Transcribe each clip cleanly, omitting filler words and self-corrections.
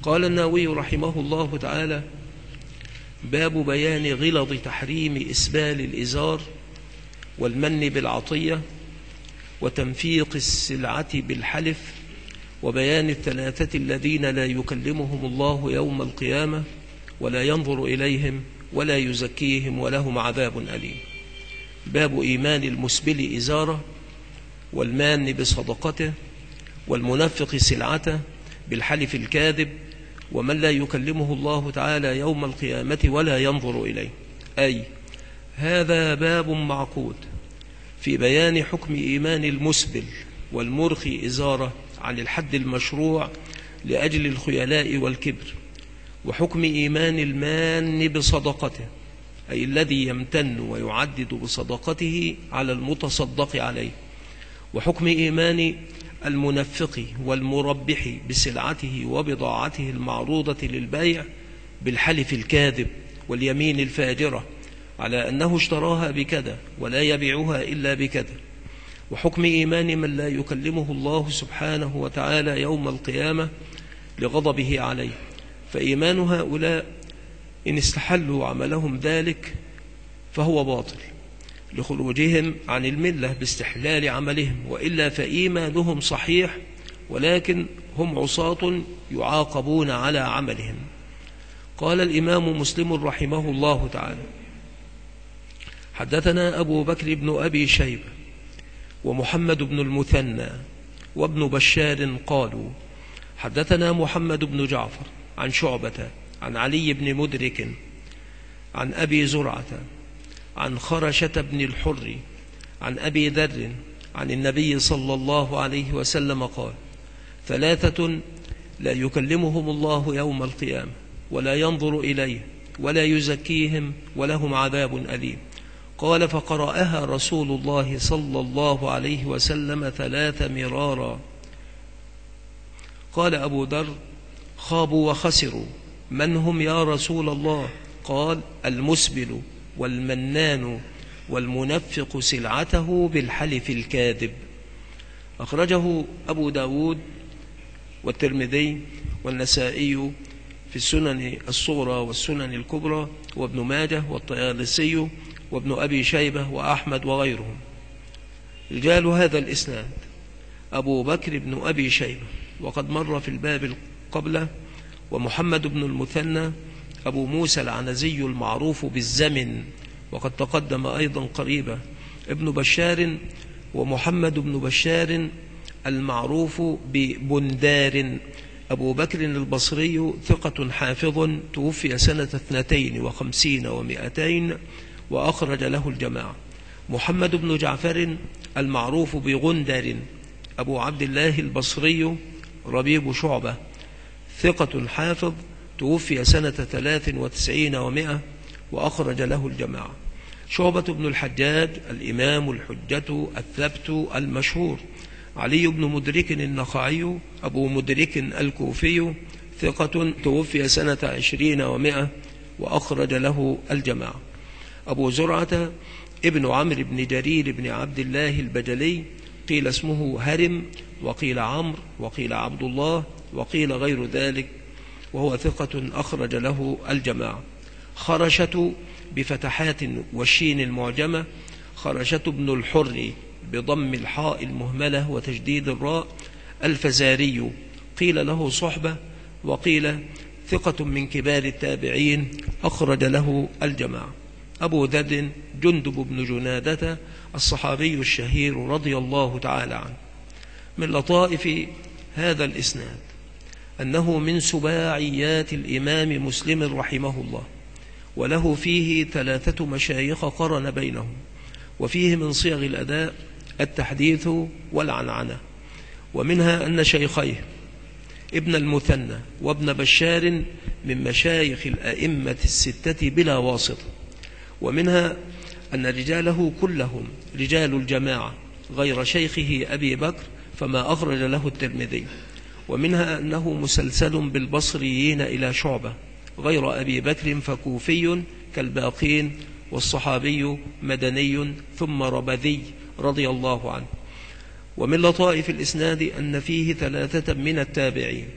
قال النووي رحمه الله تعالى: باب بيان غلظ تحريم إسبال الإزار والمن بالعطية وتنفيق السلعة بالحلف وبيان الثلاثة الذين لا يكلمهم الله يوم القيامة ولا ينظر إليهم ولا يزكيهم ولهم عذاب أليم. باب إيمان المسبل إزاره والمان بصدقته والمنفق سلعته بالحلف الكاذب ومن لا يكلمه الله تعالى يوم القيامة ولا ينظر إليه. أي هذا باب معقود في بيان حكم إيمان المسبل والمرخي إزاره عن الحد المشروع لأجل الخيلاء والكبر، وحكم إيمان المان بصدقته أي الذي يمتن ويعدد بصدقته على المتصدق عليه، وحكم إيمان المنفق والمربح بسلعته وبضاعته المعروضة للبيع بالحلف الكاذب واليمين الفاجرة على أنه اشتراها بكذا ولا يبيعها إلا بكذا، وحكم إيمان من لا يكلمه الله سبحانه وتعالى يوم القيامة لغضبه عليه، فإيمان هؤلاء إن استحلوا عملهم ذلك فهو باطل لخروجهم عن الملة باستحلال عملهم، وإلا فإيمانهم صحيح ولكن هم عصاة يعاقبون على عملهم. قال الإمام مسلم رحمه الله تعالى: حدثنا أبو بكر بن أبي شيبة ومحمد بن المثنى وابن بشار قالوا: حدثنا محمد بن جعفر عن شعبة عن علي بن مدرك عن أبي زرعة عن خرشة بن الحر عن أبي ذر عن النبي صلى الله عليه وسلم قال: ثلاثة لا يكلمهم الله يوم القيامة ولا ينظر إليه ولا يزكيهم ولهم عذاب أليم. قال: فقرأها رسول الله صلى الله عليه وسلم 3 مرارا. قال أبو ذر: خابوا وخسروا، من هم يا رسول الله؟ قال: المسبل والمنان والمنفق سلعته بالحلف الكاذب. أخرجه أبو داود والترمذي والنسائي في السنن الصغرى والسنن الكبرى وابن ماجه والطيالسي وابن أبي شيبة وأحمد وغيرهم. رجال هذا الإسناد: أبو بكر بن أبي شيبة وقد مر في الباب قبله، ومحمد بن المثنى أبو موسى العنزي المعروف بالزمن وقد تقدم أيضا قريبا، ابن بشار ومحمد بن بشار المعروف ببندار. أبو بكر البصري ثقة حافظ توفي سنة 52 و200 وأخرج له الجماعة. محمد بن جعفر المعروف بغندر أبو عبد الله البصري ربيب شعبة ثقة حافظ توفي سنة 93 و100 وأخرج له الجماعة. شعبة بن الحجاج الإمام الحجة الثبت المشهور. علي بن مدرك النخعي أبو مدرك الكوفي ثقة توفي سنة 20 و100 وأخرج له الجماعة. أبو زرعة ابن عمرو بن جرير بن عبد الله البجلي، قيل اسمه هرم وقيل عمرو وقيل عبد الله وقيل غير ذلك، وهو ثقة أخرج له الجماعة. خرشة بفتحات والشين المعجمة، خرشة بن الحر بضم الحاء المهملة وتجديد الراء الفزاري، قيل له صحبة وقيل ثقة من كبار التابعين، أخرج له الجماعة. أبو ذر جندب بن جنادة الصحابي الشهير رضي الله تعالى عنه. من لطائف هذا الإسناد أنه من سباعيات الإمام مسلم رحمه الله، وله فيه 3 مشايخ قرن بينهم، وفيه من صيغ الأداء التحديث والعنعنة، ومنها أن شيخيه ابن المثنى وابن بشار من مشايخ الأئمة 6 بلا واسطة، ومنها أن رجاله كلهم رجال الجماعة غير شيخه أبي بكر فما أخرج له الترمذي، ومنها أنه مسلسل بالبصريين إلى شعبة غير أبي بكر فكوفي كالباقين، والصحابي مدني ثم ربذي رضي الله عنه. ومن لطائف الإسناد أن فيه 3 من التابعين،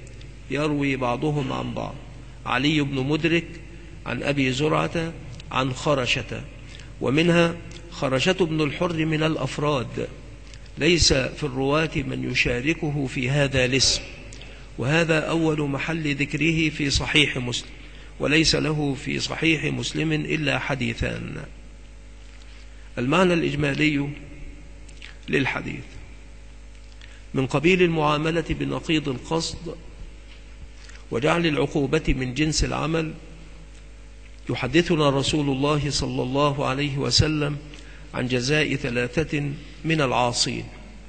يروي بعضهم عن بعض. علي بن مدرك عن أبي زرعة عن خرشة، ومنها خرشة بن الحر من الأفراد، ليس في الرواة من يشاركه في هذا الاسم، وهذا أول محل ذكره في صحيح مسلم، وليس له في صحيح مسلم إلا حديثان. المعنى الإجمالي للحديث: من قبيل المعاملة بنقيض القصد وجعل العقوبة من جنس العمل، يحدثنا رسول الله صلى الله عليه وسلم عن جزاء 3 من العاصين،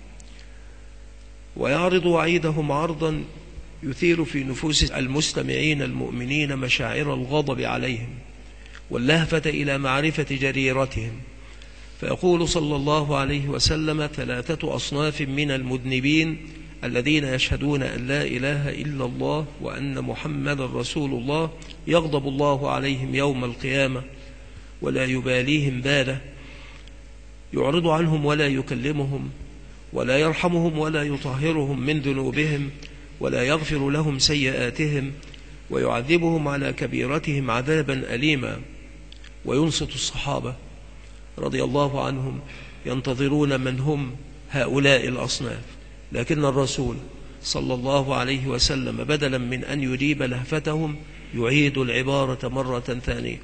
ويعرض وعيدهم عرضا يثير في نفوس المستمعين المؤمنين مشاعر الغضب عليهم واللهفة إلى معرفة جريرتهم. فيقول صلى الله عليه وسلم: 3 أصناف من المذنبين الذين يشهدون أن لا إله إلا الله وأن محمد رسول الله يغضب الله عليهم يوم القيامة ولا يباليهم باله، يعرض عنهم ولا يكلمهم ولا يرحمهم ولا يطهرهم من ذنوبهم ولا يغفر لهم سيئاتهم ويعذبهم على كبيرتهم عذابا أليما. وينصت الصحابة رضي الله عنهم ينتظرون من هم هؤلاء الأصناف، لكن الرسول صلى الله عليه وسلم بدلا من أن يجيب لهفتهم يعيد العبارة مرة ثانية: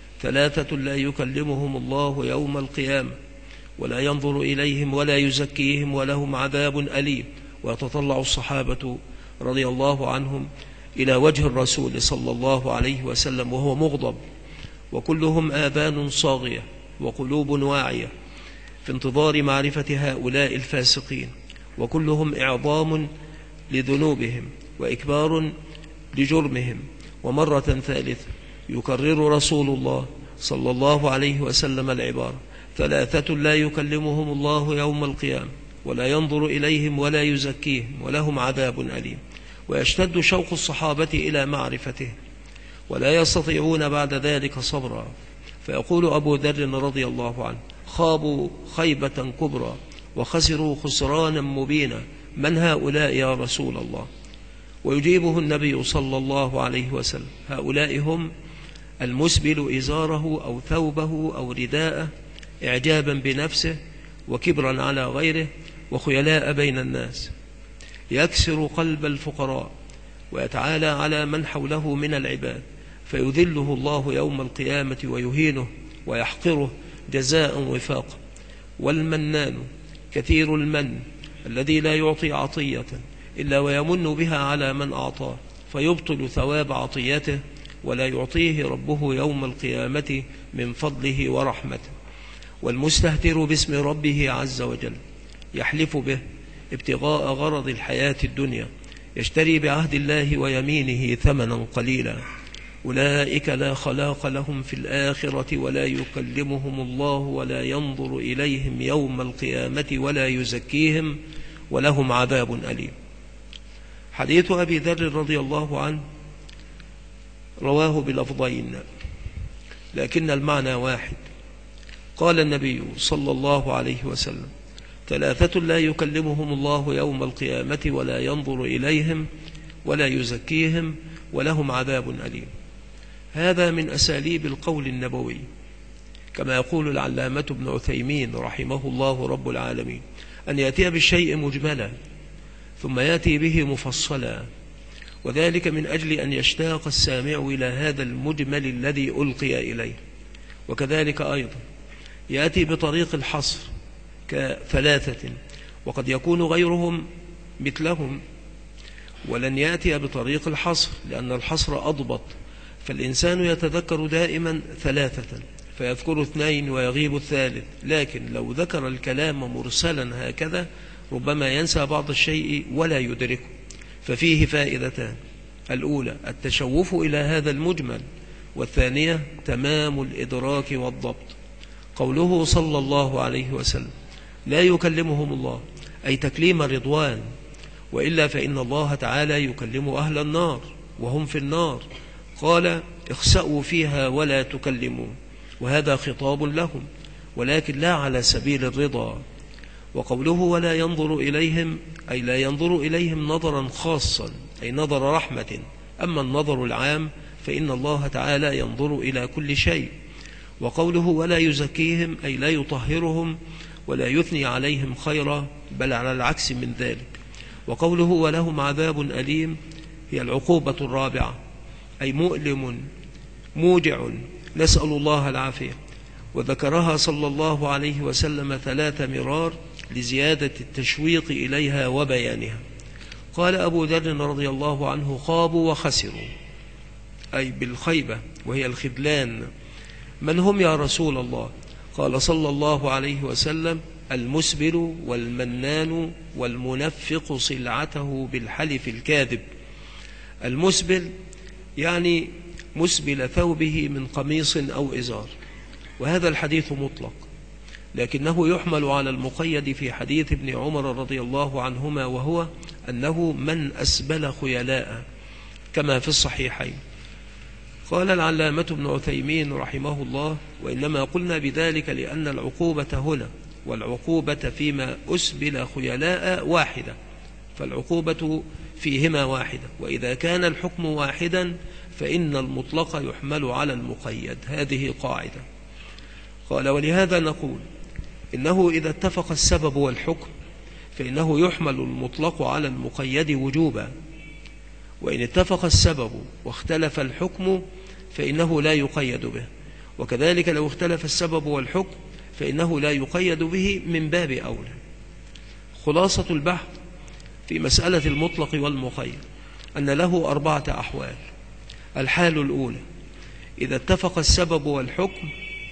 3 لا يكلمهم الله يوم القيامة ولا ينظر إليهم ولا يزكيهم ولهم عذاب أليم. ويتطلع الصحابة رضي الله عنهم إلى وجه الرسول صلى الله عليه وسلم وهو مغضب، وكلهم آذان صاغية وقلوب واعية في انتظار معرفة هؤلاء الفاسقين، وكلهم إعظام لذنوبهم وإكبار لجرمهم. ومرة ثالثة يكرر رسول الله صلى الله عليه وسلم العبارة: 3 لا يكلمهم الله يوم القيامة ولا ينظر إليهم ولا يزكيهم ولهم عذاب أليم. ويشتد شوق الصحابة إلى معرفته ولا يستطيعون بعد ذلك صبرا، فيقول أبو ذر رضي الله عنه: خابوا خيبة كبرى وخسروا خسرانا مبينا، من هؤلاء يا رسول الله؟ ويجيبه النبي صلى الله عليه وسلم: هؤلاء هم المسبل إزاره أو ثوبه أو رداءه إعجابا بنفسه وكبرا على غيره وخيلاء بين الناس، يكسر قلب الفقراء ويتعالى على من حوله من العباد، فيذله الله يوم القيامة ويهينه ويحقره جزاء وفاقا. والمنان كثير المن الذي لا يعطي عطية إلا ويمن بها على من أعطاه، فيبطل ثواب عطيته ولا يعطيه ربه يوم القيامة من فضله ورحمته. والمستهتر باسم ربه عز وجل يحلف به ابتغاء غرض الحياة الدنيا، يشتري بعهد الله ويمينه ثمنا قليلا، أولئك لا خلاق لهم في الآخرة ولا يكلمهم الله ولا ينظر إليهم يوم القيامة ولا يزكيهم ولهم عذاب أليم. حديث أبي ذر رضي الله عنه رواه بلفظين لكن المعنى واحد. قال النبي صلى الله عليه وسلم: 3 لا يكلمهم الله يوم القيامة ولا ينظر إليهم ولا يزكيهم ولهم عذاب أليم. هذا من أساليب القول النبوي، كما يقول العلامة ابن عثيمين رحمه الله رب العالمين، أن يأتي بالشيء مجملا ثم يأتي به مفصلا، وذلك من أجل أن يشتاق السامع إلى هذا المجمل الذي ألقي إليه. وكذلك أيضا يأتي بطريق الحصر ك3، وقد يكون غيرهم مثلهم، ولن يأتي بطريق الحصر لأن الحصر أضبط، فالإنسان يتذكر دائما 3 فيذكر 2 ويغيب الثالث، لكن لو ذكر الكلام مرسلا هكذا ربما ينسى بعض الشيء ولا يدركه. ففيه فائدتان: الأولى التشوف إلى هذا المجمل، والثانية تمام الإدراك والضبط. قوله صلى الله عليه وسلم: لا يكلمهم الله، أي تكليم رضوان، وإلا فإن الله تعالى يكلم أهل النار وهم في النار، قال: اخسأوا فيها ولا تكلموا، وهذا خطاب لهم ولكن لا على سبيل الرضا. وقوله ولا ينظر إليهم أي لا ينظر إليهم نظرا خاصا أي نظر رحمة، أما النظر العام فإن الله تعالى ينظر إلى كل شيء. وقوله ولا يزكيهم أي لا يطهرهم ولا يثني عليهم خيرا، بل على العكس من ذلك. وقوله ولهم عذاب أليم هي العقوبة الرابعة، أي مؤلم موجع، نسأل الله العافية. وذكرها صلى الله عليه وسلم 3 مرار لزيادة التشويق إليها وبيانها. قال أبو ذر رضي الله عنه خابوا وخسروا، أي بالخيبة وهي الخذلان. من هم يا رسول الله؟ قال صلى الله عليه وسلم المسبل والمنان والمنفق سلعته بالحلف الكاذب. المسبل يعني مسبل ثوبه من قميص أو إزار، وهذا الحديث مطلق، لكنه يحمل على المقيد في حديث ابن عمر رضي الله عنهما، وهو أنه من أسبل خيلاء كما في الصحيحين. قال العلامة ابن عثيمين رحمه الله وإنما قلنا بذلك لأن العقوبة هنا والعقوبة فيما أسبل خيلاء واحدة، فالعقوبة فيهما واحدة، وإذا كان الحكم واحدا فإن المطلق يحمل على المقيد، هذه قاعدة. قال ولهذا نقول إنه إذا اتفق السبب والحكم فإنه يحمل المطلق على المقيد وجوبا، وإن اتفق السبب واختلف الحكم فإنه لا يقيد به، وكذلك لو اختلف السبب والحكم فإنه لا يقيد به من باب أولى. خلاصة البحث في مسألة المطلق والمقيد أن له 4 أحوال. الحال الأولى إذا اتفق السبب والحكم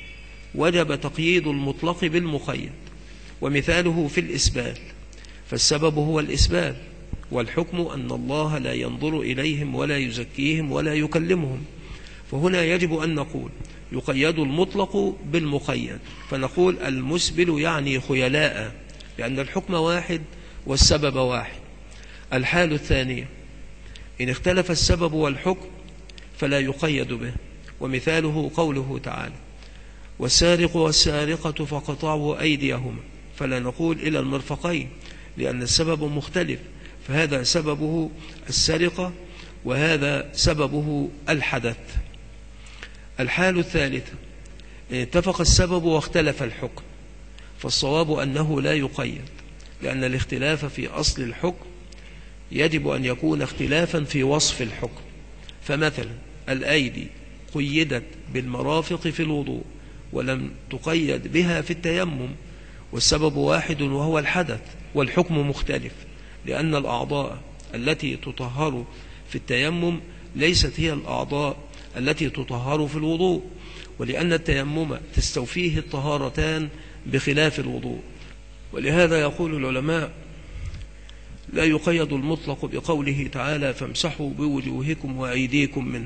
وجب تقييد المطلق بالمقيد، ومثاله في الإسبال، فالسبب هو الإسبال، والحكم أن الله لا ينظر إليهم ولا يزكيهم ولا يكلمهم، فهنا يجب أن نقول يقيد المطلق بالمقيد، فنقول المسبل يعني خيلاء، لأن الحكم واحد والسبب واحد. الحال الثانية إن اختلف السبب والحكم فلا يقيد به، ومثاله قوله تعالى والسارق والسارقة فقطعوا أيديهما، فلا نقول إلى المرفقين لأن السبب مختلف، فهذا سببه السرقة وهذا سببه الحدث. الحال الثالثة إن اتفق السبب واختلف الحكم، فالصواب أنه لا يقيد، لأن الاختلاف في أصل الحكم يجب أن يكون اختلافا في وصف الحكم. فمثلا الأيدي قيدت بالمرافق في الوضوء ولم تقيد بها في التيمم، والسبب واحد وهو الحدث، والحكم مختلف، لأن الأعضاء التي تطهر في التيمم ليست هي الأعضاء التي تطهر في الوضوء، ولأن التيمم تستوفيه الطهارتان بخلاف الوضوء. ولهذا يقول العلماء لا يقيد المطلق بقوله تعالى فامسحوا بوجوهكم وأيديكم منه،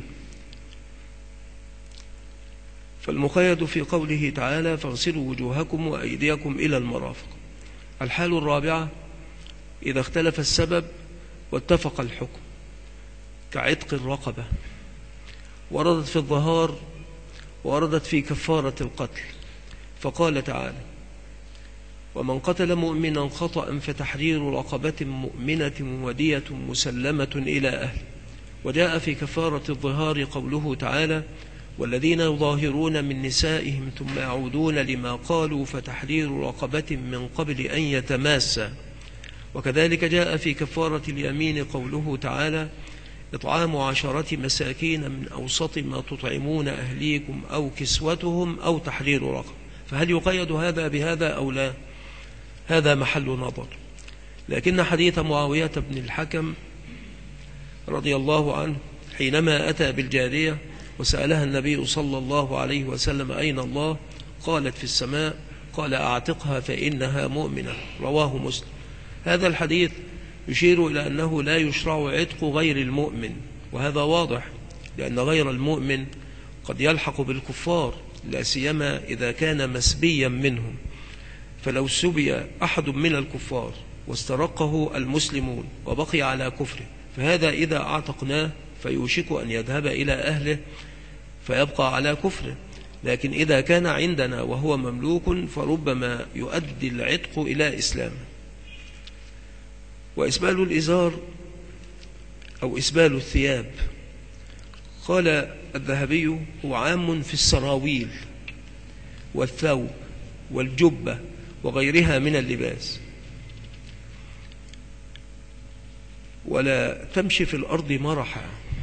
فالمقيد في قوله تعالى فاغسلوا وجوهكم وأيديكم إلى المرافق. الحال الرابعة إذا اختلف السبب واتفق الحكم كعتق الرقبة، وردت في الظهار وردت في كفارة القتل، فقال تعالى ومن قتل مؤمنا خطأ فتحرير رقبة مؤمنة ودية مسلمة إلى أهله. وجاء في كفارة الظهار قوله تعالى والذين يظاهرون من نسائهم ثم يعودون لما قالوا فتحرير رقبة من قبل أن يتماسا. وكذلك جاء في كفارة اليمين قوله تعالى إطعام 10 مساكين من أوسط ما تطعمون أهليكم أو كسوتهم أو تحرير رقبة. فهل يقيد هذا بهذا أو لا؟ هذا محل نظر. لكن حديث معاوية بن الحكم رضي الله عنه حينما أتى بالجارية وسألها النبي صلى الله عليه وسلم أين الله؟ قالت في السماء، قال أعتقها فإنها مؤمنة، رواه مسلم. هذا الحديث يشير إلى أنه لا يشرع عتق غير المؤمن، وهذا واضح، لأن غير المؤمن قد يلحق بالكفار، لا سيما إذا كان مسبيا منهم. فلو سبي أحد من الكفار واسترقه المسلمون وبقي على كفره، فهذا إذا أعتقناه فيوشك أن يذهب إلى أهله فيبقى على كفره، لكن إذا كان عندنا وهو مملوك فربما يؤدي العتق إلى إسلامه. وإسبال الإزار أو إسبال الثياب، قال الذهبي هو عام في السراويل والثوب والجبة وغيرها من اللباس. ولا تمشي في الأرض مرحا،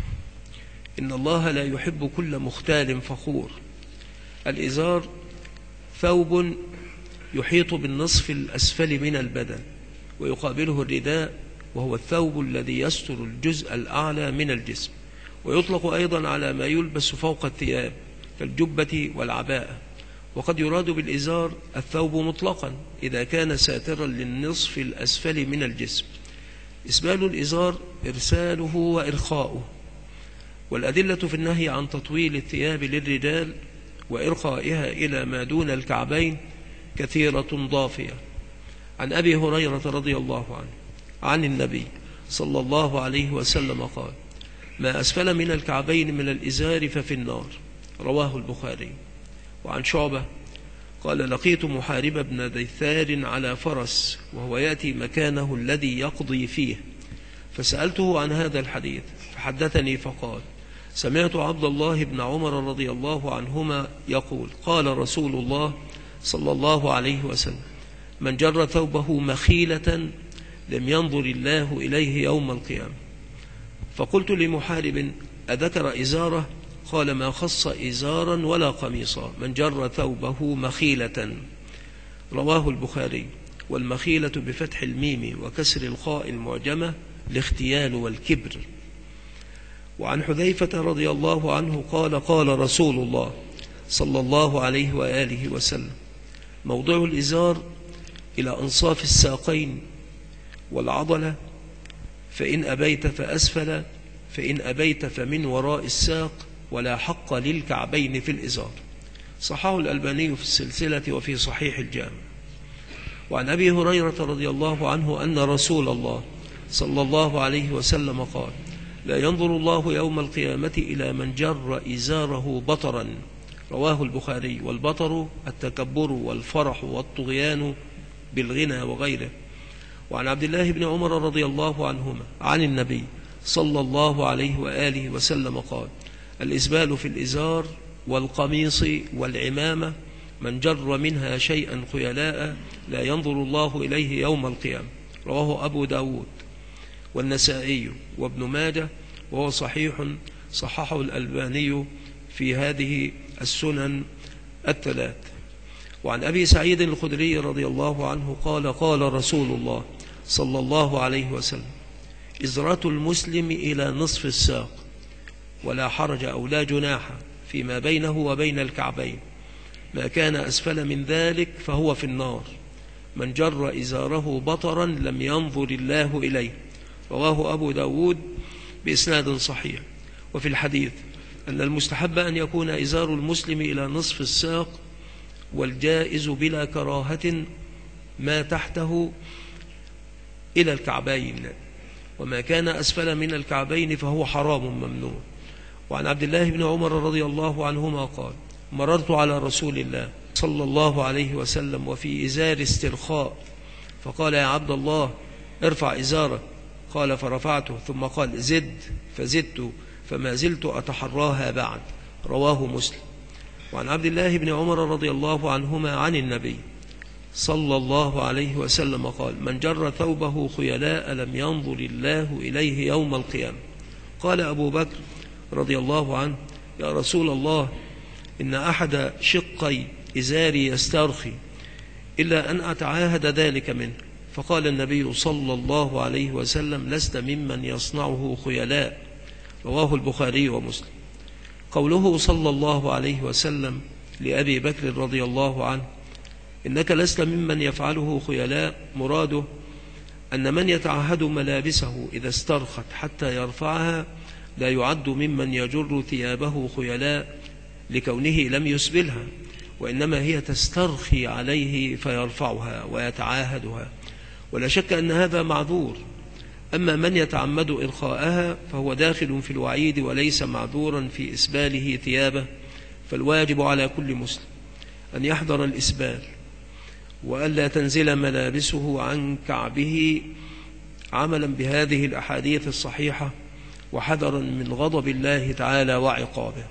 إن الله لا يحب كل مختال فخور. الإزار ثوب يحيط بالنصف الأسفل من البدن، ويقابله الرداء وهو الثوب الذي يستر الجزء الأعلى من الجسم، ويطلق أيضا على ما يلبس فوق الثياب كالجبة والعباءة. وقد يراد بالإزار الثوب مطلقا إذا كان ساترا للنصف الأسفل من الجسم. إسبال الإزار إرساله وإرخاؤه. والأدلة في النهي عن تطويل الثياب للرجال وإرخائها إلى ما دون الكعبين كثيرة ضافية. عن أبي هريرة رضي الله عنه عن النبي صلى الله عليه وسلم قال: ما أسفل من الكعبين من الإزار ففي النار. رواه البخاري. وعن شعبة قال: لقيت محارب بن ديثار على فرس وهو يأتي مكانه الذي يقضي فيه، فسألته عن هذا الحديث فحدثني فقال: سمعت عبد الله بن عمر رضي الله عنهما يقول: قال رسول الله صلى الله عليه وسلم: من جر ثوبه مخيلة لم ينظر الله إليه يوم القيامة. فقلت لمحارب: أذكر إزاره؟ قال: ما خص إزارا ولا قميصا، من جر ثوبه مخيلة. رواه البخاري. والمخيلة بفتح الميم وكسر الخاء المعجمة الاختيال والكبر. وعن حذيفة رضي الله عنه قال: قال رسول الله صلى الله عليه وآله وسلم: موضع الإزار إلى أنصاف الساقين والعضلة، فإن أبيت فأسفل، فإن أبيت فمن وراء الساق، ولا حق للكعبين في الإزار. صححه الألباني في السلسلة وفي صحيح الجامع. وعن أبي هريرة رضي الله عنه أن رسول الله صلى الله عليه وسلم قال: لا ينظر الله يوم القيامة إلى من جر إزاره بطرا. رواه البخاري. والبطر التكبر والفرح والطغيان بالغنى وغيره. وعن عبد الله بن عمر رضي الله عنهما عن النبي صلى الله عليه وآله وسلم قال: الإسبال في الإزار والقميص والعمامة، من جر منها شيئا خيلاء لا ينظر الله إليه يوم القيامة. رواه أبو داود والنسائي وابن ماجه، وهو صحيح، صححه الألباني في هذه السنن الثلاث. وعن أبي سعيد الخدري رضي الله عنه قال: قال رسول الله صلى الله عليه وسلم: إزرة المسلم إلى نصف الساق، ولا حرج أو لا جناح فيما بينه وبين الكعبين، ما كان أسفل من ذلك فهو في النار. من جر إزاره بطرا لم ينظر الله إليه. رواه أبو داود بإسناد صحيح. وفي الحديث أن المستحب أن يكون إزار المسلم إلى نصف الساق، والجائز بلا كراهة ما تحته إلى الكعبين، وما كان أسفل من الكعبين فهو حرام ممنوع. وعن عبد الله بن عمر رضي الله عنهما قال: مررت على رسول الله صلى الله عليه وسلم وفي إزار استرخاء، فقال: يا عبد الله ارفع إزارك. قال: فرفعته. ثم قال: زد، فزدت، فما زلت أتحراها بعد. رواه مسلم. وعن عبد الله بن عمر رضي الله عنهما عن النبي صلى الله عليه وسلم قال: من جر ثوبه خيلاء لم ينظر الله إليه يوم القيامة. قال أبو بكر رضي الله عنه: يا رسول الله، إن أحد شقي إزاري يسترخي إلا أن أتعاهد ذلك منه. فقال النبي صلى الله عليه وسلم: لست ممن يصنعه خيلاء. رواه البخاري ومسلم. قوله صلى الله عليه وسلم لأبي بكر رضي الله عنه: إنك لست ممن يفعله خيلاء، مراده أن من يتعهد ملابسه إذا استرخت حتى يرفعها لا يعد ممن يجر ثيابه خيلاء لكونه لم يسبلها، وإنما هي تسترخي عليه فيرفعها ويتعاهدها، ولا شك أن هذا معذور. أما من يتعمد إرخاءها فهو داخل في الوعيد وليس معذورا في إسباله ثيابه، فالواجب على كل مسلم أن يحذر الإسبال وألا تنزل ملابسه عن كعبه عملا بهذه الأحاديث الصحيحة وحذرا من غضب الله تعالى وعقابه.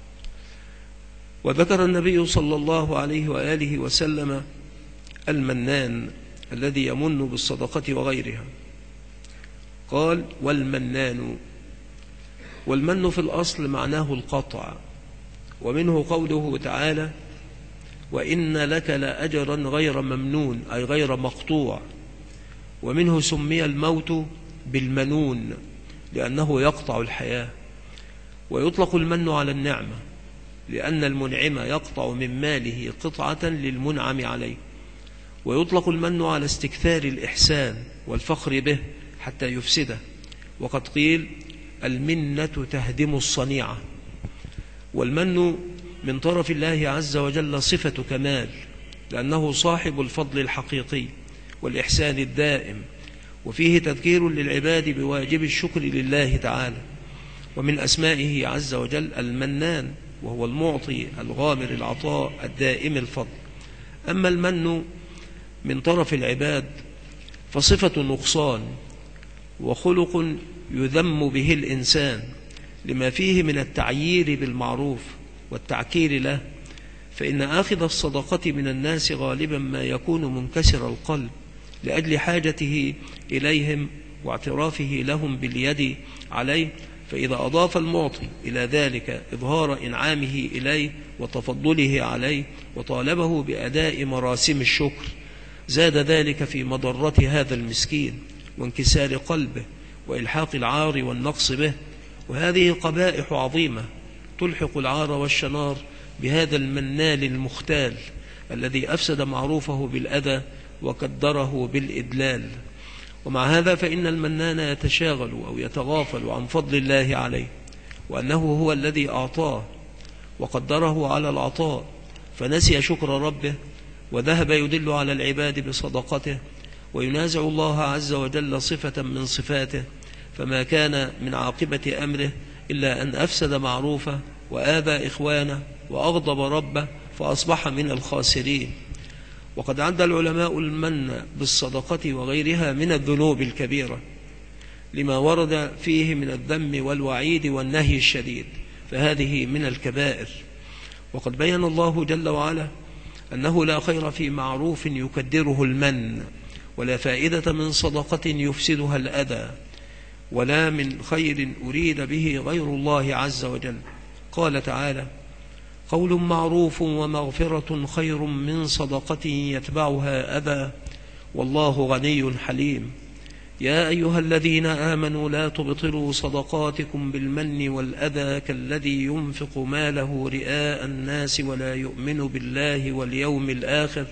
وذكر النبي صلى الله عليه وآله وسلم المنان الذي يمن بالصدقة وغيرها، قال: والمنان. والمن في الأصل معناه القطع، ومنه قوله تعالى: وإن لك لأجرا غير ممنون، أي غير مقطوع. ومنه سمي الموت بالمنون لأنه يقطع الحياة. ويطلق المن على النعمة لأن المنعم يقطع من ماله قطعة للمنعم عليه. ويطلق المن على استكثار الإحسان والفخر به حتى يفسده، وقد قيل: المنة تهدم الصنيعة. والمن من طرف الله عز وجل صفة كمال، لأنه صاحب الفضل الحقيقي والإحسان الدائم، وفيه تذكير للعباد بواجب الشكر لله تعالى. ومن أسمائه عز وجل المنان، وهو المعطي الغامر العطاء الدائم الفضل. أما المن من طرف العباد فصفة نقصان وخلق يذم به الإنسان لما فيه من التعيير بالمعروف والتعكير له، فإن آخذ الصدقة من الناس غالبا ما يكون منكسر القلب لأجل حاجته إليهم واعترافه لهم باليد عليه، فإذا أضاف المعطي إلى ذلك إظهار إنعامه إليه وتفضله عليه وطالبه بأداء مراسم الشكر، زاد ذلك في مضرة هذا المسكين وانكسار قلبه وإلحاق العار والنقص به. وهذه قبائح عظيمة تلحق العار والشنار بهذا المنال المختال الذي أفسد معروفه بالأذى وكدره بالإدلال. ومع هذا فإن المنان يتشاغل أو يتغافل عن فضل الله عليه، وأنه هو الذي أعطاه وقدره على العطاء، فنسي شكر ربه وذهب يدل على العباد بصدقته وينازع الله عز وجل صفة من صفاته، فما كان من عاقبة أمره إلا أن أفسد معروفه وآذى إخوانه وأغضب ربه فأصبح من الخاسرين. وقد عد العلماء المن بالصدقة وغيرها من الذنوب الكبيرة لما ورد فيه من الذم والوعيد والنهي الشديد، فهذه من الكبائر. وقد بين الله جل وعلا أنه لا خير في معروف يكدره المن، ولا فائدة من صدقة يفسدها الأذى، ولا من خير أريد به غير الله عز وجل. قال تعالى: قول معروف ومغفرة خير من صدقة يتبعها أذى والله غني حليم. يا أيها الذين آمنوا لا تبطلوا صدقاتكم بالمن والأذى كالذي ينفق ماله رئاء الناس ولا يؤمن بالله واليوم الآخر،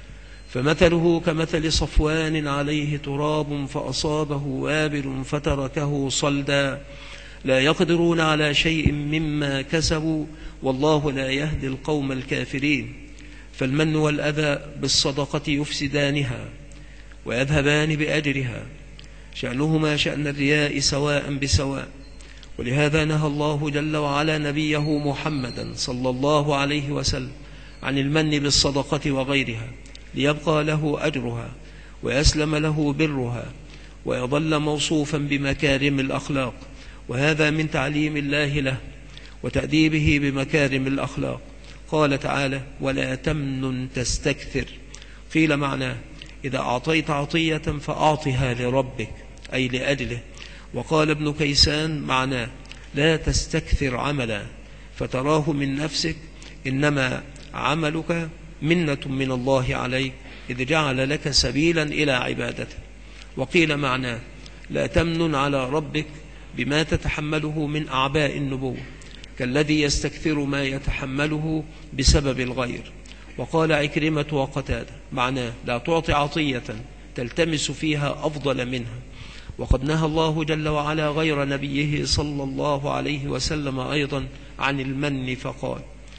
فمثله كمثل صفوان عليه تراب فأصابه وابل فتركه صلدا، لا يقدرون على شيء مما كسبوا والله لا يهدي القوم الكافرين. فالمن والأذى بالصدقة يفسدانها ويذهبان بأجرها، شأنهما شأن الرياء سواء بسواء. ولهذا نهى الله جل وعلا نبيه محمدا صلى الله عليه وسلم عن المن بالصدقة وغيرها، ليبقى له أجرها ويسلم له برها ويظل موصوفا بمكارم الأخلاق. وهذا من تعليم الله له وتأديبه بمكارم الأخلاق. قال تعالى: ولا تمنن تستكثر. قيل معناه: إذا أعطيت عطية فأعطها لربك، أي لأجله. وقال ابن كيسان معناه: لا تستكثر عملا فتراه من نفسك، إنما عملك منة من الله عليك إذ جعل لك سبيلا إلى عبادته. وقيل معناه: لا تمنن على ربك بما تتحمله من أعباء النبوة كالذي يستكثر ما يتحمله بسبب الغير. وقال عكرمة وقتادة معناه: لا تعطي عطية تلتمس فيها أفضل منها. وقد نهى الله جل وعلا غير نبيه صلى الله عليه وسلم أيضا عن المن فقال: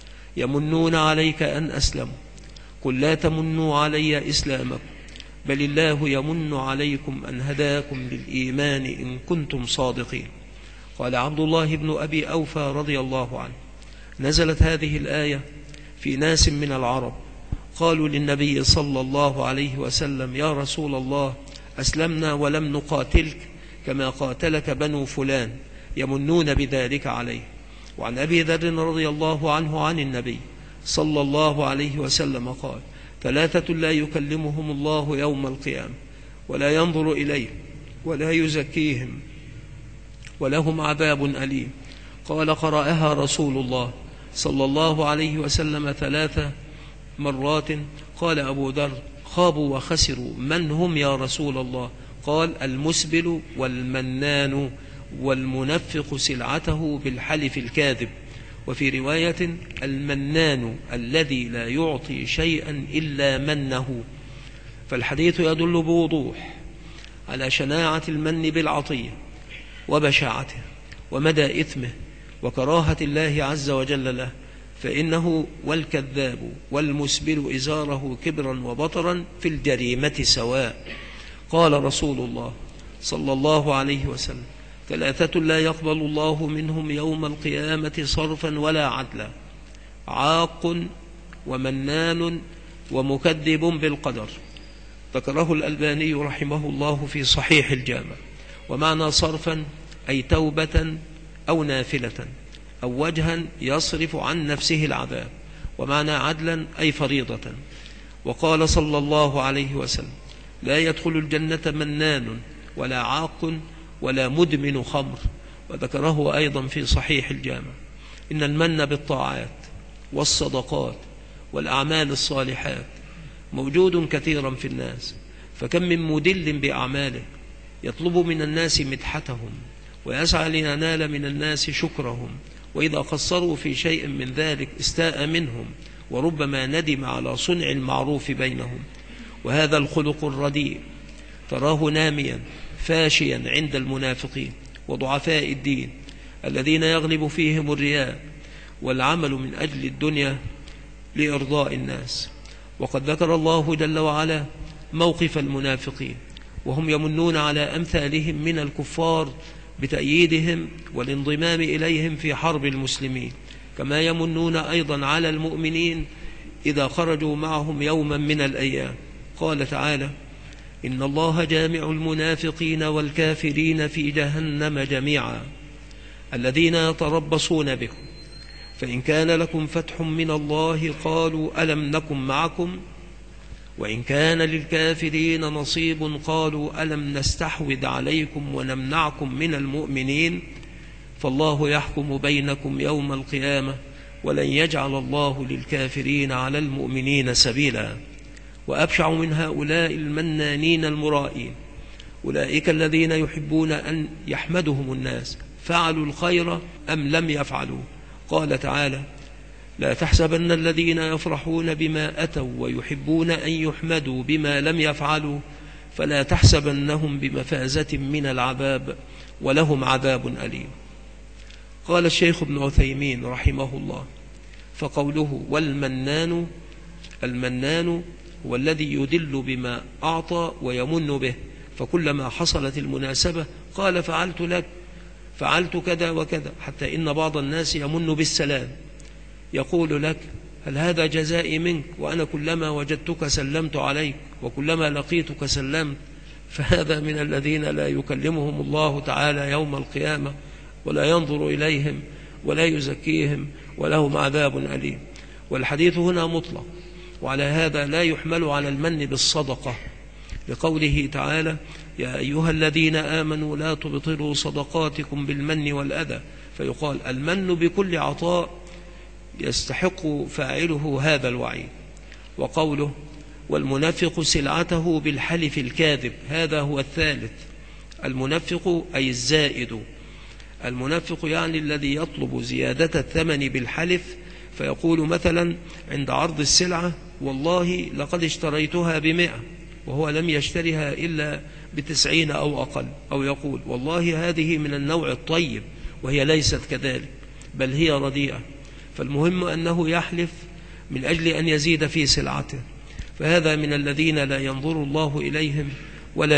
يمنون عليك أن أسلموا قل لا تمنوا علي إسلامكم بل الله يمن عليكم أن هداكم للإيمان إن كنتم صادقين. قال عبد الله بن أبي أوفى رضي الله عنه: نزلت هذه الآية في ناس من العرب قالوا للنبي صلى الله عليه وسلم: يا رسول الله، أسلمنا ولم نقاتلك كما قاتلك بنو فلان، يمنون بذلك عليه. وعن أبي ذر رضي الله عنه عن النبي صلى الله عليه وسلم قال: 3 لا يكلمهم الله يوم القيامة ولا ينظر إليهم ولا يزكيهم ولهم عذاب أليم. قال: قرأها رسول الله صلى الله عليه وسلم 3 مرات. قال أبو ذر: خابوا وخسروا، من هم يا رسول الله؟ قال: المسبل والمنان والمنفق سلعته بالحلف الكاذب. وفي رواية: المنان الذي لا يعطي شيئا إلا منه. فالحديث يدل بوضوح على شناعة المن بالعطية وبشاعته ومدى إثمه وكراهة الله عز وجل له، فإنه والكذاب والمسبل إزاره كبرا وبطرا في الجريمة سواء. قال رسول الله صلى الله عليه وسلم: 3 لا يقبل الله منهم يوم القيامة صرفا ولا عدلا: عاق ومنان ومكذب بالقدر. ذكره الألباني رحمه الله في صحيح الجامع. ومعنى صرفا أي توبة أو نافلة أو وجها يصرف عن نفسه العذاب، ومعنى عدلا أي فريضة. وقال صلى الله عليه وسلم: لا يدخل الجنة منان ولا عاق ولا مدمن خمر. وذكره أيضا في صحيح الجامع. إن المن بالطاعات والصدقات والأعمال الصالحات موجود كثيرا في الناس، فكم من مدل بأعماله يطلب من الناس مدحتهم ويسعى لينال من الناس شكرهم، وإذا قصروا في شيء من ذلك استاء منهم وربما ندم على صنع المعروف بينهم. وهذا الخلق الرديء تراه ناميا فاشيا عند المنافقين وضعفاء الدين الذين يغلب فيهم الرياء والعمل من أجل الدنيا لإرضاء الناس. وقد ذكر الله جل وعلا موقف المنافقين وهم يمنون على أمثالهم من الكفار بتأييدهم والانضمام إليهم في حرب المسلمين، كما يمنون أيضا على المؤمنين إذا خرجوا معهم يوما من الأيام. قال تعالى: إن الله جامع المنافقين والكافرين في جهنم جميعا الذين يتربصون بكم فإن كان لكم فتح من الله قالوا ألم نكن معكم وإن كان للكافرين نصيب قالوا ألم نستحوذ عليكم ونمنعكم من المؤمنين فالله يحكم بينكم يوم القيامة ولن يجعل الله للكافرين على المؤمنين سبيلا. وأبشع من هؤلاء المنانين المرائين أولئك الذين يحبون أن يحمدهم الناس فعلوا الخير أم لم يفعلوا. قال تعالى: لا تحسبن الذين يفرحون بما أتوا ويحبون أن يحمدوا بما لم يفعلوا فلا تحسبنهم بمفازة من العذاب ولهم عذاب أليم. قال الشيخ ابن عثيمين رحمه الله: فقوله والمنان، المنان هو الذي يدل بما أعطى ويمن به، فكلما حصلت المناسبة قال فعلت لك، فعلت كذا وكذا، حتى إن بعض الناس يمن بالسلام، يقول لك: هل هذا جزائي منك وأنا كلما وجدتك سلمت عليك وكلما لقيتك سلمت؟ فهذا من الذين لا يكلمهم الله تعالى يوم القيامة ولا ينظر إليهم ولا يزكيهم ولهم عذاب أليم. والحديث هنا مطلق، وعلى هذا لا يحمل على المن بالصدقة، لقوله تعالى: يا أيها الذين آمنوا لا تبطلوا صدقاتكم بالمن والأذى، فيقال المن بكل عطاء يستحق فاعله هذا الوعيد. وقوله والمنفق سلعته بالحلف الكاذب، هذا هو الثالث. المنفق أي الزائد، المنفق يعني الذي يطلب زيادة الثمن بالحلف، فيقول مثلا عند عرض السلعة: والله لقد اشتريتها ب100 وهو لم يشتريها إلا ب90 أو أقل، أو يقول: والله هذه من النوع الطيب وهي ليست كذلك بل هي رديئة. فالمهم أنه يحلف من أجل أن يزيد في سلعته، فهذا من الذين لا ينظر الله إليهم ولا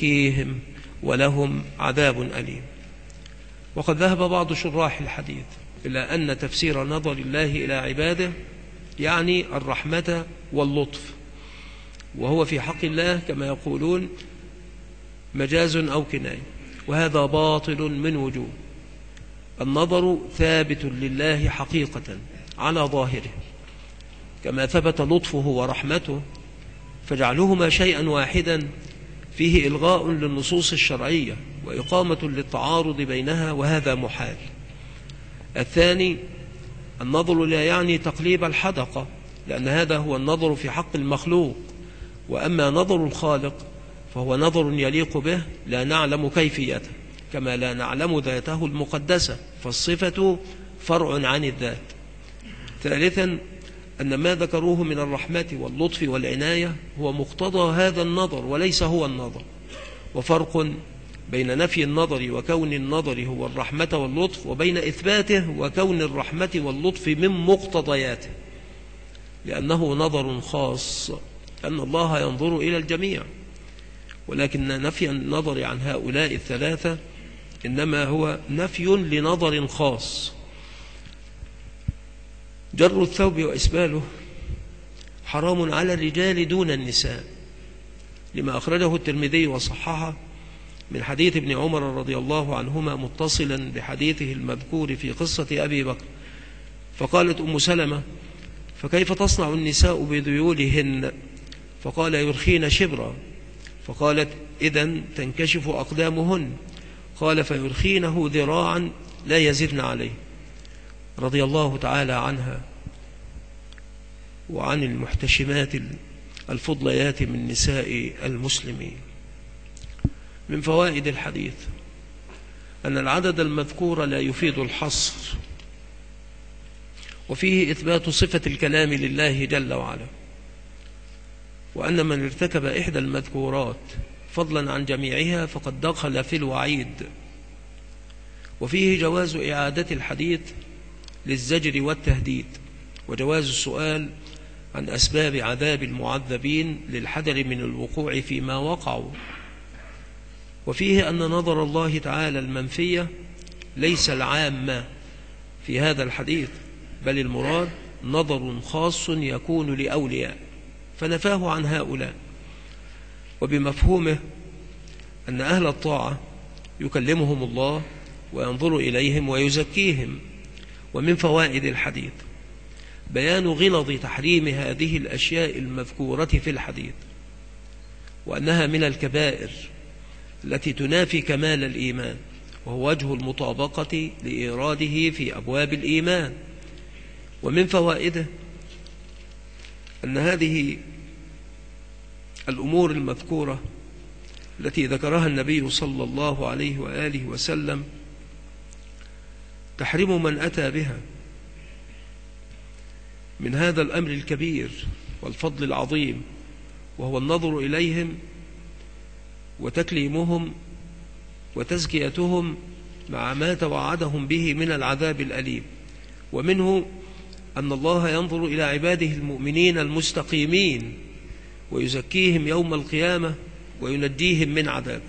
يزكيهم ولهم عذاب أليم. وقد ذهب بعض شراح الحديث إلا أن تفسير نظر الله إلى عباده يعني الرحمة واللطف، وهو في حق الله كما يقولون مجاز أو كناية، وهذا باطل من وجوه. النظر ثابت لله حقيقة على ظاهره، كما ثبت لطفه ورحمته، فجعلهما شيئا واحدا فيه إلغاء للنصوص الشرعية وإقامة للتعارض بينها، وهذا محال. الثاني، النظر لا يعني تقليب الحدقة، لأن هذا هو النظر في حق المخلوق، وأما نظر الخالق فهو نظر يليق به لا نعلم كيفيته، كما لا نعلم ذاته المقدسة، فالصفة فرع عن الذات. ثالثا، أن ما ذكروه من الرحمة واللطف والعناية هو مقتضى هذا النظر وليس هو النظر، وفرق بين نفي النظر وكون النظر هو الرحمة واللطف، وبين إثباته وكون الرحمة واللطف من مقتضياته، لأنه نظر خاص، أن الله ينظر إلى الجميع، ولكن نفي النظر عن هؤلاء الثلاثة إنما هو نفي لنظر خاص. جر الثوب وإسباله حرام على الرجال دون النساء، لما أخرجه الترمذي وصححه من حديث ابن عمر رضي الله عنهما متصلا بحديثه المذكور في قصة أبي بكر. فقالت أم سلمة: فكيف تصنع النساء بذيولهن؟ فقال: يرخين شبرا. فقالت: إذن تنكشف أقدامهن. قال: فيرخينه ذراعا لا يزدن عليه. رضي الله تعالى عنها وعن المحتشمات الفضليات من نساء المسلمين. من فوائد الحديث أن العدد المذكور لا يفيد الحصر، وفيه إثبات صفة الكلام لله جل وعلا، وأن من ارتكب إحدى المذكورات فضلا عن جميعها فقد دخل في الوعيد. وفيه جواز إعادة الحديث للزجر والتهديد، وجواز السؤال عن أسباب عذاب المعذبين للحذر من الوقوع فيما وقعوا. وفيه أن نظر الله تعالى المنفية ليس العامة في هذا الحديث، بل المراد نظر خاص يكون لأولياء، فنفاه عن هؤلاء. وبمفهومه أن أهل الطاعة يكلمهم الله وينظر إليهم ويزكيهم. ومن فوائد الحديث بيان غلظ تحريم هذه الأشياء المذكورة في الحديث، وأنها من الكبائر التي تنافي كمال الإيمان، وهو وجه المطابقة لإيراده في أبواب الإيمان. ومن فوائده أن هذه الأمور المذكورة التي ذكرها النبي صلى الله عليه وآله وسلم تحرم من أتى بها من هذا الأمر الكبير والفضل العظيم، وهو النظر إليهم وتكليمهم وتزكيتهم مع ما توعدهم به من العذاب الأليم. ومنه أن الله ينظر إلى عباده المؤمنين المستقيمين ويزكيهم يوم القيامة وينجيهم من عذابه.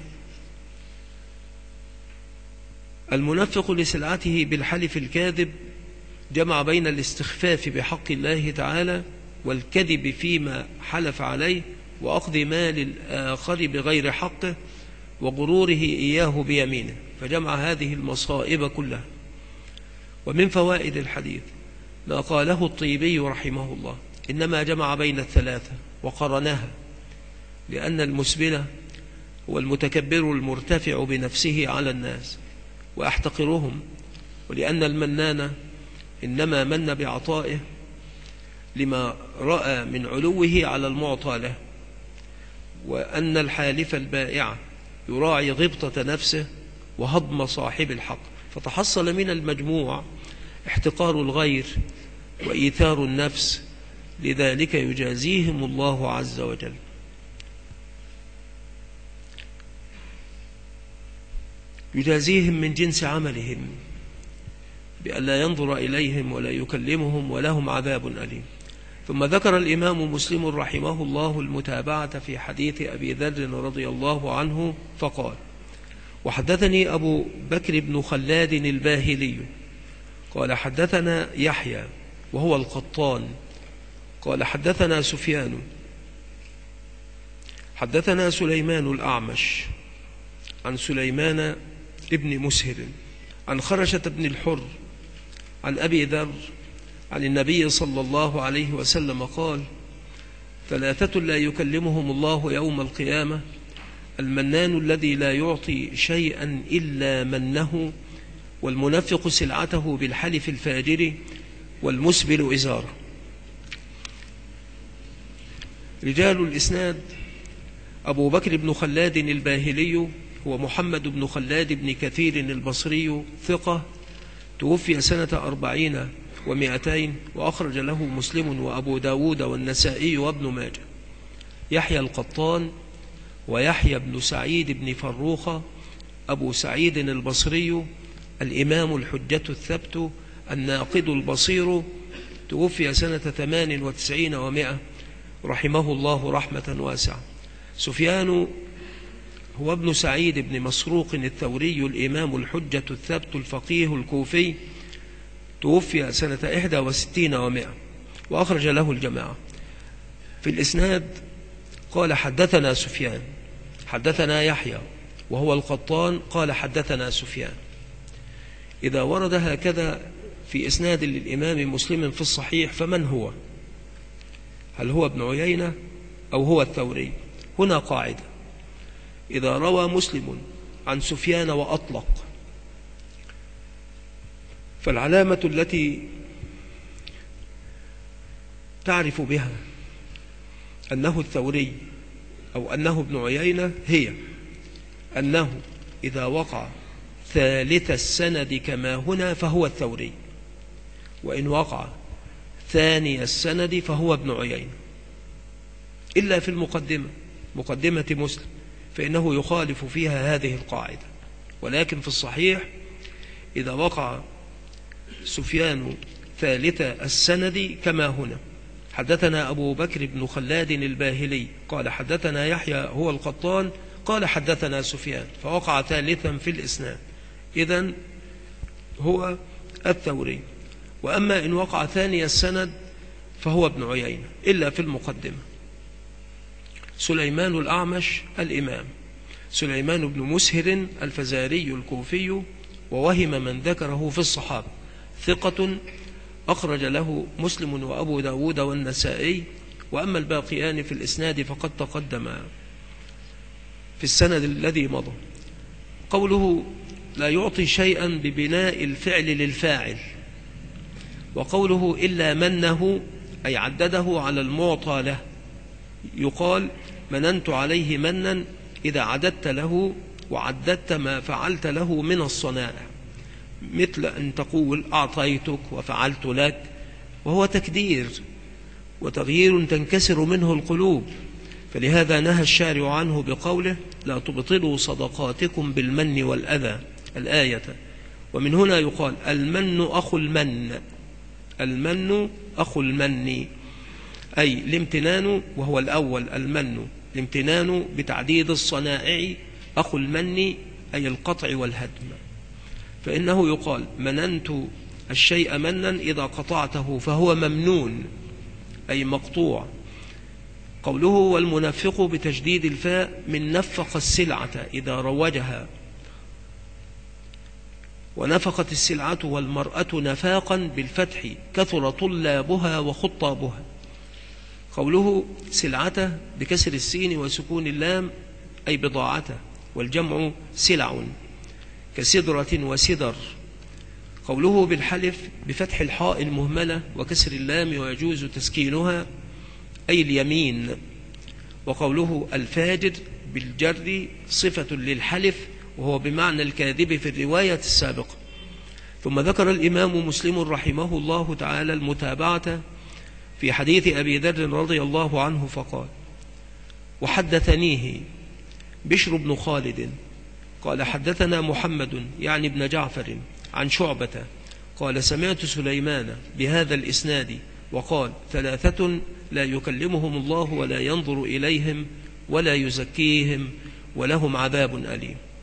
المنفق لسلعته بالحلف الكاذب جمع بين الاستخفاف بحق الله تعالى والكذب فيما حلف عليه، وأخذ مال الآخر بغير حقه، وغروره إياه بيمينه، فجمع هذه المصائب كلها. ومن فوائد الحديث ما قاله الطيبي رحمه الله: إنما جمع بين الثلاثة وقرنها، لأن المسبل هو المتكبر المرتفع بنفسه على الناس وأحتقرهم، ولأن المنان إنما من بعطائه لما رأى من علوه على المعطى له، وأن الحالف البائع يراعي غبطة نفسه وهضم صاحب الحق، فتحصل من المجموع احتقار الغير وإيثار النفس، لذلك يجازيهم الله عز وجل. يجازيهم من جنس عملهم بأن لا ينظر إليهم ولا يكلمهم ولهم عذاب أليم. ثم ذكر الإمام مسلم رحمه الله المتابعة في حديث أبي ذر رضي الله عنه فقال: وحدثني أبو بكر بن خلاد الباهلي قال حدثنا يحيى وهو القطان قال حدثنا سفيان حدثنا سليمان الأعمش عن سليمان ابن مسهر عن خرشة بن الحر عن أبي ذر عن النبي صلى الله عليه وسلم قال: 3 لا يكلمهم الله يوم القيامة: المنان الذي لا يعطي شيئا إلا منه، والمنفق سلعته بالحلف الفاجر، والمسبل إزاره. رجال الإسناد: أبو بكر بن خلاد الباهلي هو محمد بن خلاد بن كثير البصري ثقة، توفي سنة 40 و200، وأخرج له مسلم وأبو داود والنسائي وابن ماجه. يحيى القطان ويحيى بن سعيد بن فروخة أبو سعيد البصري الإمام الحجة الثبت الناقد البصير، توفي سنة 98 و100، رحمه الله رحمة واسعة. سفيان هو ابن سعيد بن مسروق الثوري الإمام الحجة الثبت الفقيه الكوفي، توفي سنة 61 و100، وأخرج له الجماعة. في الإسناد قال حدثنا سفيان حدثنا يحيى وهو القطان قال حدثنا سفيان. إذا ورد هكذا في إسناد للإمام مسلم في الصحيح فمن هو؟ هل هو ابن عيينة أو هو الثوري؟ هنا قاعدة: إذا روى مسلم عن سفيان وأطلق، فالعلامة التي تعرف بها أنه الثوري أو أنه ابن عيينة هي أنه إذا وقع ثالث السند كما هنا فهو الثوري، وإن وقع ثاني السند فهو ابن عيينة، إلا في مقدمة مسلم فإنه يخالف فيها هذه القاعدة. ولكن في الصحيح إذا وقع سفيان ثالث السند كما هنا: حدثنا أبو بكر بن خلاد الباهلي قال حدثنا يحيى هو القطان قال حدثنا سفيان، فوقع ثالثا في الإسناد، إذن هو الثوري. وأما إن وقع ثاني السند فهو ابن عيينة، إلا في المقدمة. سليمان الأعمش الإمام سليمان بن مسهر الفزاري الكوفي، ووهم من ذكره في الصحابة، ثقة، أخرج له مسلم وأبو داود والنسائي. وأما الباقيان في الإسناد فقد تقدم في السند الذي مضى. قوله لا يعطي شيئا ببناء الفعل للفاعل، وقوله إلا منه أي عدده على المعطى له. يقال مننت عليه منا إذا عددت له وعددت ما فعلت له من الصنائع، مثل أن تقول أعطيتك وفعلت لك، وهو تكدير وتغيير تنكسر منه القلوب. فلهذا نهى الشارع عنه بقوله لا تبطلوا صدقاتكم بالمن والأذى الآية. ومن هنا يقال المن أخو المن، المن أخو المن، أي الامتنان، وهو الأول المن الامتنان بتعديد الصنائع، أخو المن أي القطع والهدم. فإنه يقال مننت الشيء منا إذا قطعته فهو ممنون أي مقطوع. قوله والمنفق بتجديد الفاء من نفق السلعة إذا روجها، ونفقت السلعة والمرأة نفاقا بالفتح كثر طلابها وخطابها. قوله سلعته بكسر السين وسكون اللام أي بضاعته، والجمع سلع كسدرة وسدر. قوله بالحلف بفتح الحاء المهملة وكسر اللام ويجوز تسكينها أي اليمين. وقوله الفاجر بالجر صفة للحلف، وهو بمعنى الكاذب في الرواية السابقة. ثم ذكر الإمام مسلم رحمه الله تعالى المتابعة في حديث أبي ذر رضي الله عنه فقال وحدثنيه بشر بن خالد قال حدثنا محمد يعني ابن جعفر عن شعبة قال سمعت سليمان بهذا الإسناد وقال 3 لا يكلمهم الله ولا ينظر إليهم ولا يزكيهم ولهم عذاب أليم.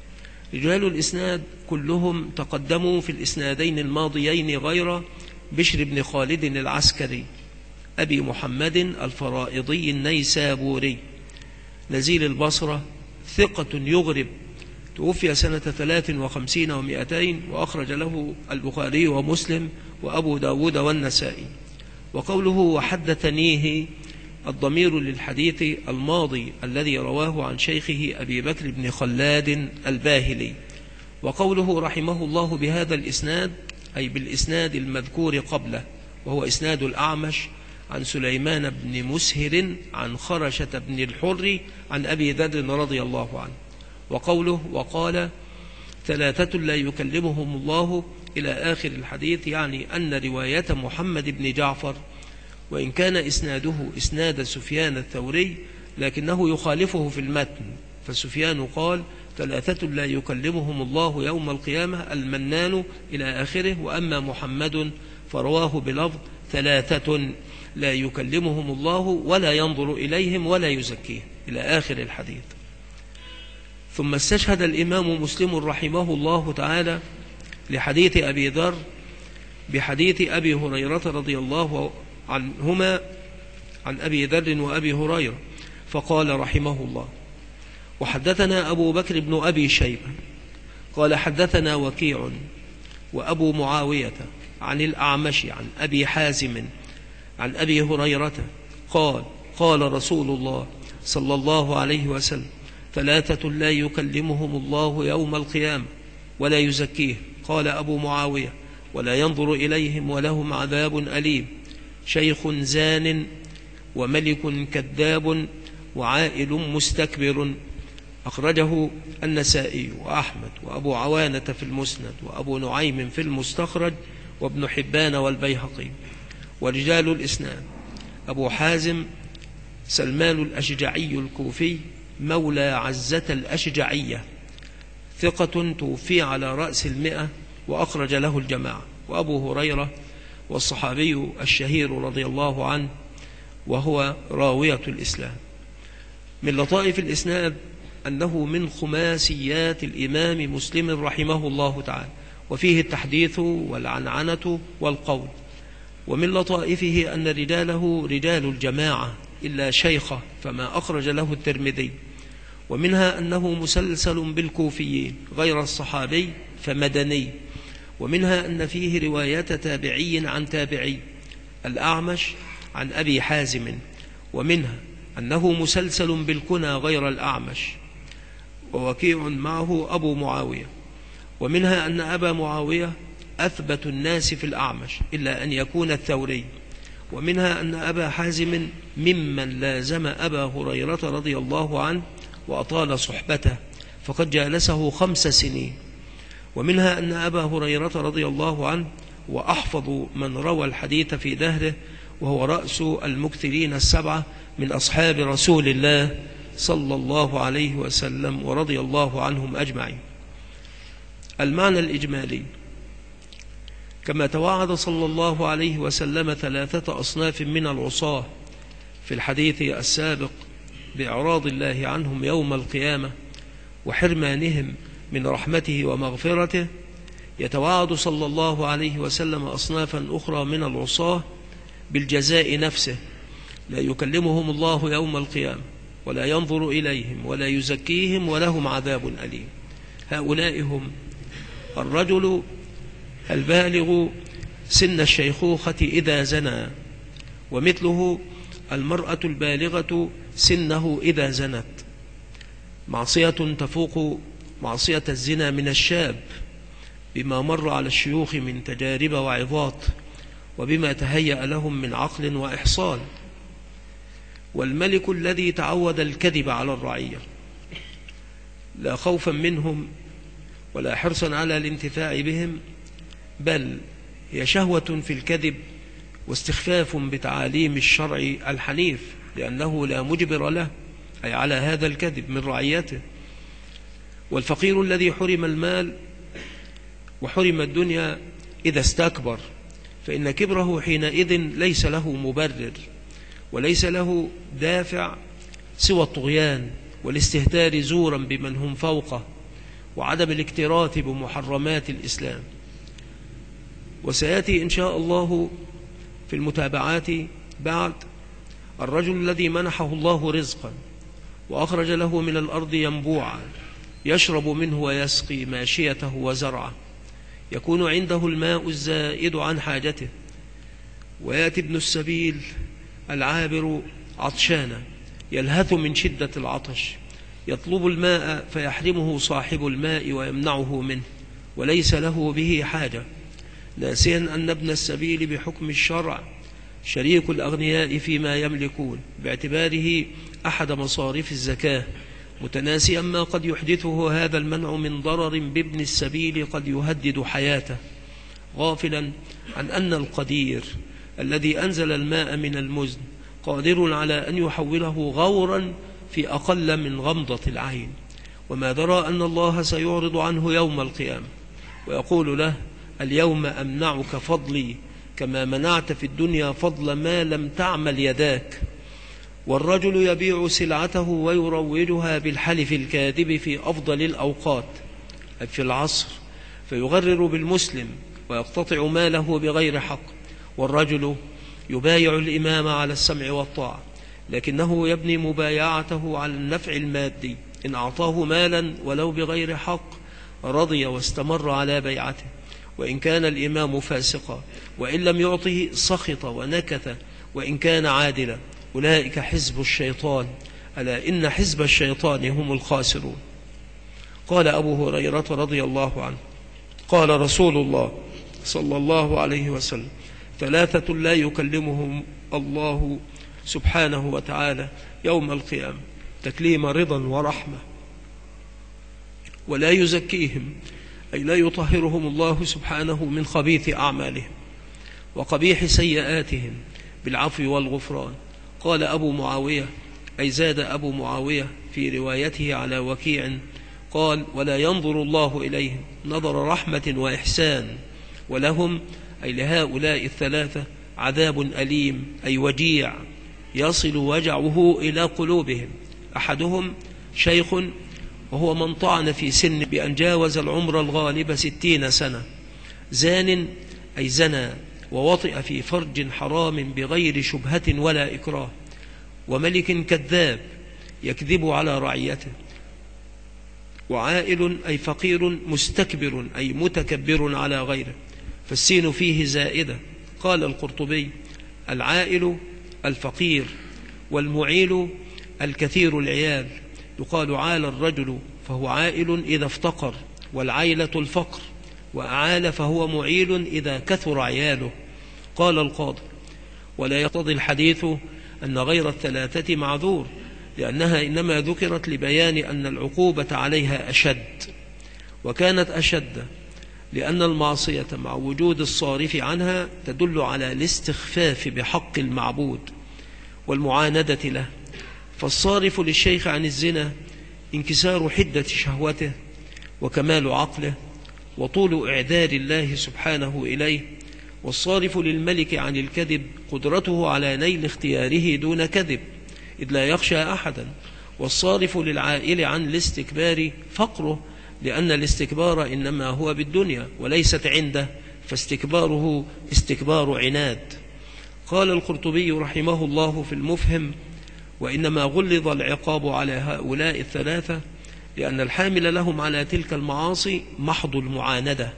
رجال الإسناد كلهم تقدموا في الإسنادين الماضيين غير بشر بن خالد العسكري أبي محمد الفرائضي النيسابوري نزيل البصرة، ثقة يغرب، توفي سنة 53 و200، وأخرج له البخاري ومسلم وأبو داود والنسائي. وقوله وحدثنيه الضمير للحديث الماضي الذي رواه عن شيخه أبي بكر بن خلاد الباهلي. وقوله رحمه الله بهذا الإسناد أي بالإسناد المذكور قبله، وهو إسناد الأعمش عن سليمان بن مسهر عن خرشة بن الحر عن أبي ذر رضي الله عنه. وقوله وقال 3 لا يكلمهم الله إلى آخر الحديث، يعني أن رواية محمد بن جعفر وإن كان إسناده إسناد سفيان الثوري لكنه يخالفه في المتن، فسفيان قال 3 لا يكلمهم الله يوم القيامة المنان إلى آخره، وأما محمد فرواه بلفظ 3 لا يكلمهم الله ولا ينظر إليهم ولا يزكيهم إلى آخر الحديث. ثم استشهد الإمام مسلم رحمه الله تعالى لحديث أبي ذر بحديث أبي هريرة رضي الله عنهما عن أبي ذر وأبي هريرة، فقال رحمه الله وحدثنا أبو بكر بن أبي شيبة قال حدثنا وكيع وأبو معاوية عن الأعمش عن أبي حازم عن أبي هريرة قال قال رسول الله صلى الله عليه وسلم 3 لا يكلمهم الله يوم القيامة ولا يزكيهم. قال أبو معاوية ولا ينظر إليهم ولهم عذاب أليم، شيخ زان وملك كذاب وعائل مستكبر. أخرجه النسائي وأحمد وأبو عوانة في المسند وأبو نعيم في المستخرج وابن حبان والبيهقي. ورجال الإسناد أبو حازم سلمان الأشجعي الكوفي مولى عزة الأشجعية، ثقة توفي على رأس 100 وأخرج له الجماعة. وأبو هريرة والصحابي الشهير رضي الله عنه وهو راوية الإسلام. من لطائف الإسناد أنه من خماسيات الإمام مسلم رحمه الله تعالى، وفيه التحديث والعنعنة والقول. ومن لطائفه أن رجاله رجال الجماعة إلا شيخه فما أخرج له الترمذي. ومنها أنه مسلسل بالكوفيين غير الصحابي فمدني. ومنها أن فيه رواية تابعي عن تابعي الأعمش عن أبي حازم. ومنها أنه مسلسل بالكنى غير الأعمش ووكيع معه أبو معاوية. ومنها أن أبا معاوية أثبت الناس في الأعمش إلا أن يكون الثوري. ومنها أن أبا حازم ممن لازم أبا هريرة رضي الله عنه وأطال صحبته فقد جالسه 5 سنين. ومنها أن أبا هريرة رضي الله عنه وأحفظ من روى الحديث في دهره، وهو رأس المكثرين 7 من أصحاب رسول الله صلى الله عليه وسلم ورضي الله عنهم أجمعين. المعنى الإجمالي: كما توعد صلى الله عليه وسلم 3 أصناف من العصاة في الحديث السابق بإعراض الله عنهم يوم القيامة وحرمانهم من رحمته ومغفرته، يتوعد صلى الله عليه وسلم أصنافا أخرى من العصاة بالجزاء نفسه، لا يكلمهم الله يوم القيامة ولا ينظر إليهم ولا يزكيهم ولهم عذاب أليم. هؤلاء هم الرجل البالغ سن الشيخوخة إذا زنى، ومثله المرأة البالغة سنه إذا زنت، معصية تفوق معصية الزنا من الشاب بما مر على الشيوخ من تجارب وعظات وبما تهيأ لهم من عقل وإحصان. والملك الذي تعود الكذب على الرعية لا خوفا منهم ولا حرصا على الانتفاع بهم، بل هي شهوة في الكذب واستخفاف بتعاليم الشرع الحنيف، لأنه لا مجبر له أي على هذا الكذب من رعيته. والفقير الذي حرم المال وحرم الدنيا إذا استكبر فإن كبره حينئذ ليس له مبرر وليس له دافع سوى الطغيان والاستهتار زورا بمن هم فوقه وعدم الاكتراث بمحرمات الإسلام. وسيأتي إن شاء الله في المتابعات بعد الرجل الذي منحه الله رزقا وأخرج له من الأرض ينبوعا يشرب منه ويسقي ماشيته وزرعه، يكون عنده الماء الزائد عن حاجته، ويأتي ابن السبيل العابر عطشانا يلهث من شدة العطش، يطلب الماء فيحرمه صاحب الماء ويمنعه منه وليس له به حاجة، ناسيا أن ابن السبيل بحكم الشرع شريك الأغنياء فيما يملكون باعتباره أحد مصارف الزكاة، متناسيا ما قد يحدثه هذا المنع من ضرر بابن السبيل قد يهدد حياته، غافلا عن أن القدير الذي أنزل الماء من المزن قادر على أن يحوله غورا في أقل من غمضة العين، وما درى أن الله سيعرض عنه يوم القيامة ويقول له: اليوم أمنعك فضلي كما منعت في الدنيا فضل ما لم تعمل يداك. والرجل يبيع سلعته ويروجها بالحلف الكاذب في أفضل الأوقات في العصر فيغرر بالمسلم ويقتطع ماله بغير حق، والرجل يبايع الإمام على السمع والطاعة لكنه يبني مبايعته على النفع المادي، إن أعطاه مالا ولو بغير حق رضي واستمر على بيعته، وإن كان الإمام فاسقا، وإن لم يعطه سخط ونكث وإن كان عادلا. أولئك حزب الشيطان، ألا إن حزب الشيطان هم الخاسرون. قال أبو هريرة رضي الله عنه: قال رسول الله صلى الله عليه وسلم: ثلاثة لا يكلمهم الله سبحانه وتعالى يوم القيامة تكليم رضا ورحمة، ولا يزكيهم، أي لا يطهرهم الله سبحانه من خبيث أعمالهم وقبيح سيئاتهم بالعفو والغفران. قال أبو معاوية، أي زاد أبو معاوية في روايته على وكيع قال: ولا ينظر الله إليهم نظر رحمة وإحسان، ولهم، أي لهؤلاء الثلاثة، عذاب أليم، أي وجيع يصل وجعه إلى قلوبهم. أحدهم شيخ وهو من طعن في سن بأن جاوز العمر الغالب 60 سنة، زان، أي زنى ووطئ في فرج حرام بغير شبهة ولا إكراه، وملك كذاب يكذب على رعيته، وعائل، أي فقير مستكبر، أي متكبر على غيره، فالسين فيه زائدة. قال القرطبي: العائل الفقير، والمعيل الكثير العيال، يقال عال الرجل فهو عائل إذا افتقر، والعيلة الفقر، وأعال فهو معيل إذا كثر عياله. قال القاضي: ولا يقتضي الحديث أن غير الثلاثة معذور، لأنها إنما ذكرت لبيان أن العقوبة عليها أشد، وكانت أشد لأن المعصية مع وجود الصارف عنها تدل على الاستخفاف بحق المعبود والمعاندة له، فالصارف للشيخ عن الزنا انكسار حدة شهوته وكمال عقله وطول إعداد الله سبحانه إليه، والصارف للملك عن الكذب قدرته على نيل اختياره دون كذب إذ لا يخشى أحدا، والصارف للعائل عن الاستكبار فقره، لأن الاستكبار إنما هو بالدنيا وليست عنده، فاستكباره استكبار عناد. قال القرطبي رحمه الله في المفهم: وإنما غلظ العقاب على هؤلاء الثلاثة لأن الحامل لهم على تلك المعاصي محض المعاندة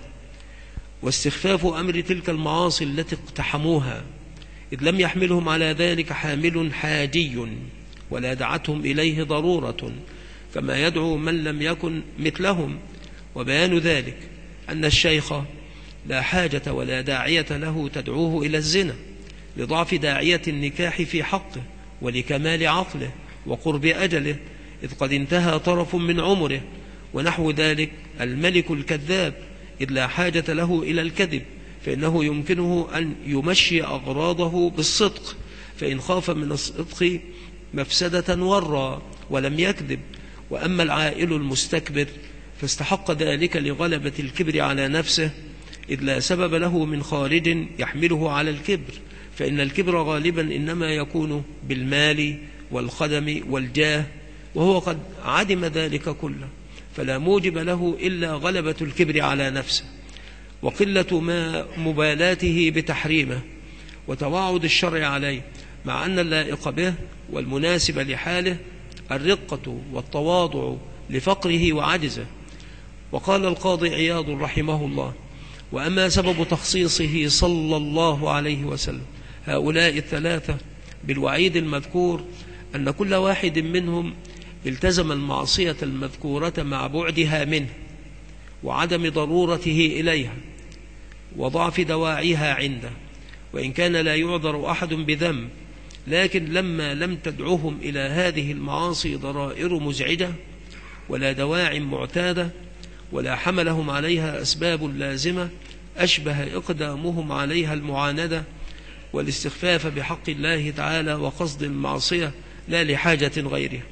واستخفاف أمر تلك المعاصي التي اقتحموها، إذ لم يحملهم على ذلك حامل حاجي ولا دعتهم إليه ضرورة كما يدعو من لم يكن مثلهم. وبيان ذلك أن الشيخ لا حاجة ولا داعية له تدعوه إلى الزنا لضعف داعية النكاح في حقه ولكمال عقله وقرب أجله، إذ قد انتهى طرف من عمره، ونحو ذلك الملك الكذاب إذ لا حاجة له إلى الكذب، فإنه يمكنه أن يمشي أغراضه بالصدق، فإن خاف من الصدق مفسدة ورى ولم يكذب. وأما العائل المستكبر فاستحق ذلك لغلبة الكبر على نفسه، إذ لا سبب له من خارج يحمله على الكبر، فإن الكبر غالبا إنما يكون بالمال والخدم والجاه، وهو قد عدم ذلك كله، فلا موجب له إلا غلبة الكبر على نفسه، وقلة ما مبالاته بتحريمه، وتوعد الشرع عليه، مع أن اللائق به والمناسب لحاله الرقة والتواضع لفقره وعجزه. وقال القاضي عياض رحمه الله: وأما سبب تخصيصه صلى الله عليه وسلم هؤلاء الثلاثة بالوعيد المذكور أن كل واحد منهم التزم المعصية المذكورة مع بعدها منه وعدم ضرورته إليها وضعف دواعيها عنده، وإن كان لا يعذر أحد بذنب، لكن لما لم تدعهم إلى هذه المعاصي ضرائر مزعجة ولا دواع معتادة ولا حملهم عليها أسباب لازمة، أشبه إقدامهم عليها المعاندة والاستخفاف بحق الله تعالى وقصد المعصية لا لحاجة غيرها.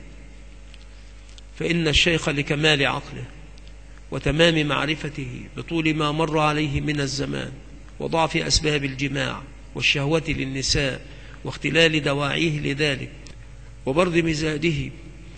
فإن الشيخ لكمال عقله وتمام معرفته بطول ما مر عليه من الزمان وضعف أسباب الجماع والشهوة للنساء واختلال دواعيه لذلك وبرد مزاجه،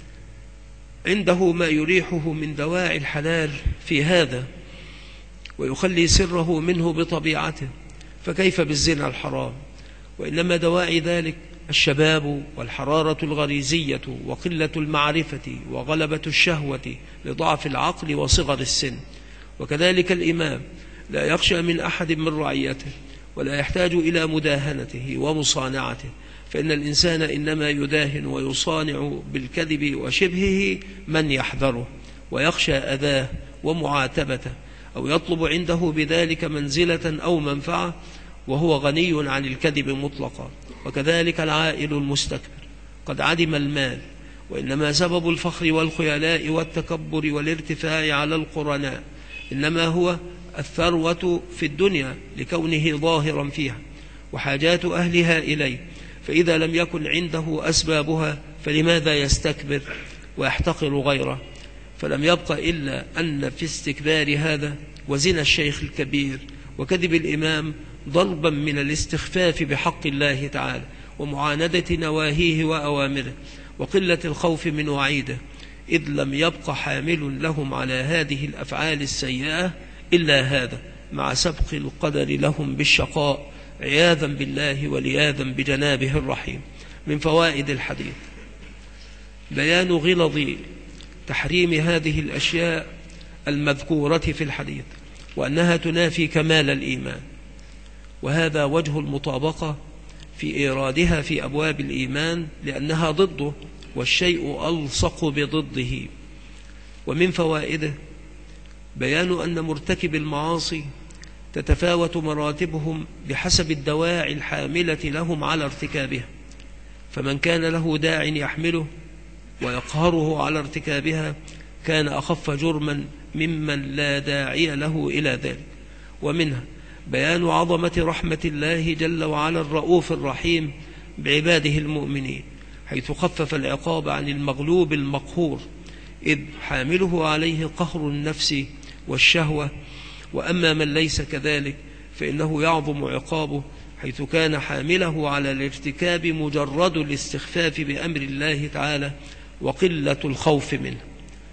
عنده ما يريحه من دواعي الحلال في هذا ويخلي سره منه بطبيعته، فكيف بالزنا الحرام؟ وإنما دواعي ذلك الشباب والحرارة الغريزية وقلة المعرفة وغلبة الشهوة لضعف العقل وصغر السن. وكذلك الإمام لا يخشى من أحد من رعيته ولا يحتاج إلى مداهنته ومصانعته، فإن الإنسان إنما يداهن ويصانع بالكذب وشبهه من يحذره ويخشى أذاه ومعاتبته أو يطلب عنده بذلك منزلة أو منفعة، وهو غني عن الكذب مطلقا. وكذلك العائل المستكبر قد عدم المال، وإنما سبب الفخر والخيلاء والتكبر والارتفاع على القرناء إنما هو الثروة في الدنيا لكونه ظاهرا فيها وحاجات أهلها إليه، فإذا لم يكن عنده أسبابها فلماذا يستكبر ويحتقر غيره؟ فلم يبق إلا أن في استكبار هذا وزنا الشيخ الكبير وكذب الإمام ضربا من الاستخفاف بحق الله تعالى ومعاندة نواهيه وأوامره وقلة الخوف من وعيده، إذ لم يبق حامل لهم على هذه الأفعال السيئة إلا هذا، مع سبق القدر لهم بالشقاء عياذا بالله ولياذا بجنابه الرحيم. من فوائد الحديث بيان غلظ تحريم هذه الأشياء المذكورة في الحديث، وأنها تنافي كمال الإيمان، وهذا وجه المطابقة في إيرادها في أبواب الإيمان لأنها ضده والشيء ألصق بضده. ومن فوائده بيان أن مرتكب المعاصي تتفاوت مراتبهم بحسب الدواعي الحاملة لهم على ارتكابها، فمن كان له داع يحمله ويقهره على ارتكابها كان أخف جرما ممن لا داعي له إلى ذلك. ومنها بيان عظمة رحمة الله جل وعلا الرؤوف الرحيم بعباده المؤمنين، حيث خفف العقاب عن المغلوب المقهور، إذ حامله عليه قهر النفس والشهوة، وأما من ليس كذلك فإنه يعظم عقابه، حيث كان حامله على الارتكاب مجرد الاستخفاف بأمر الله تعالى وقلة الخوف منه.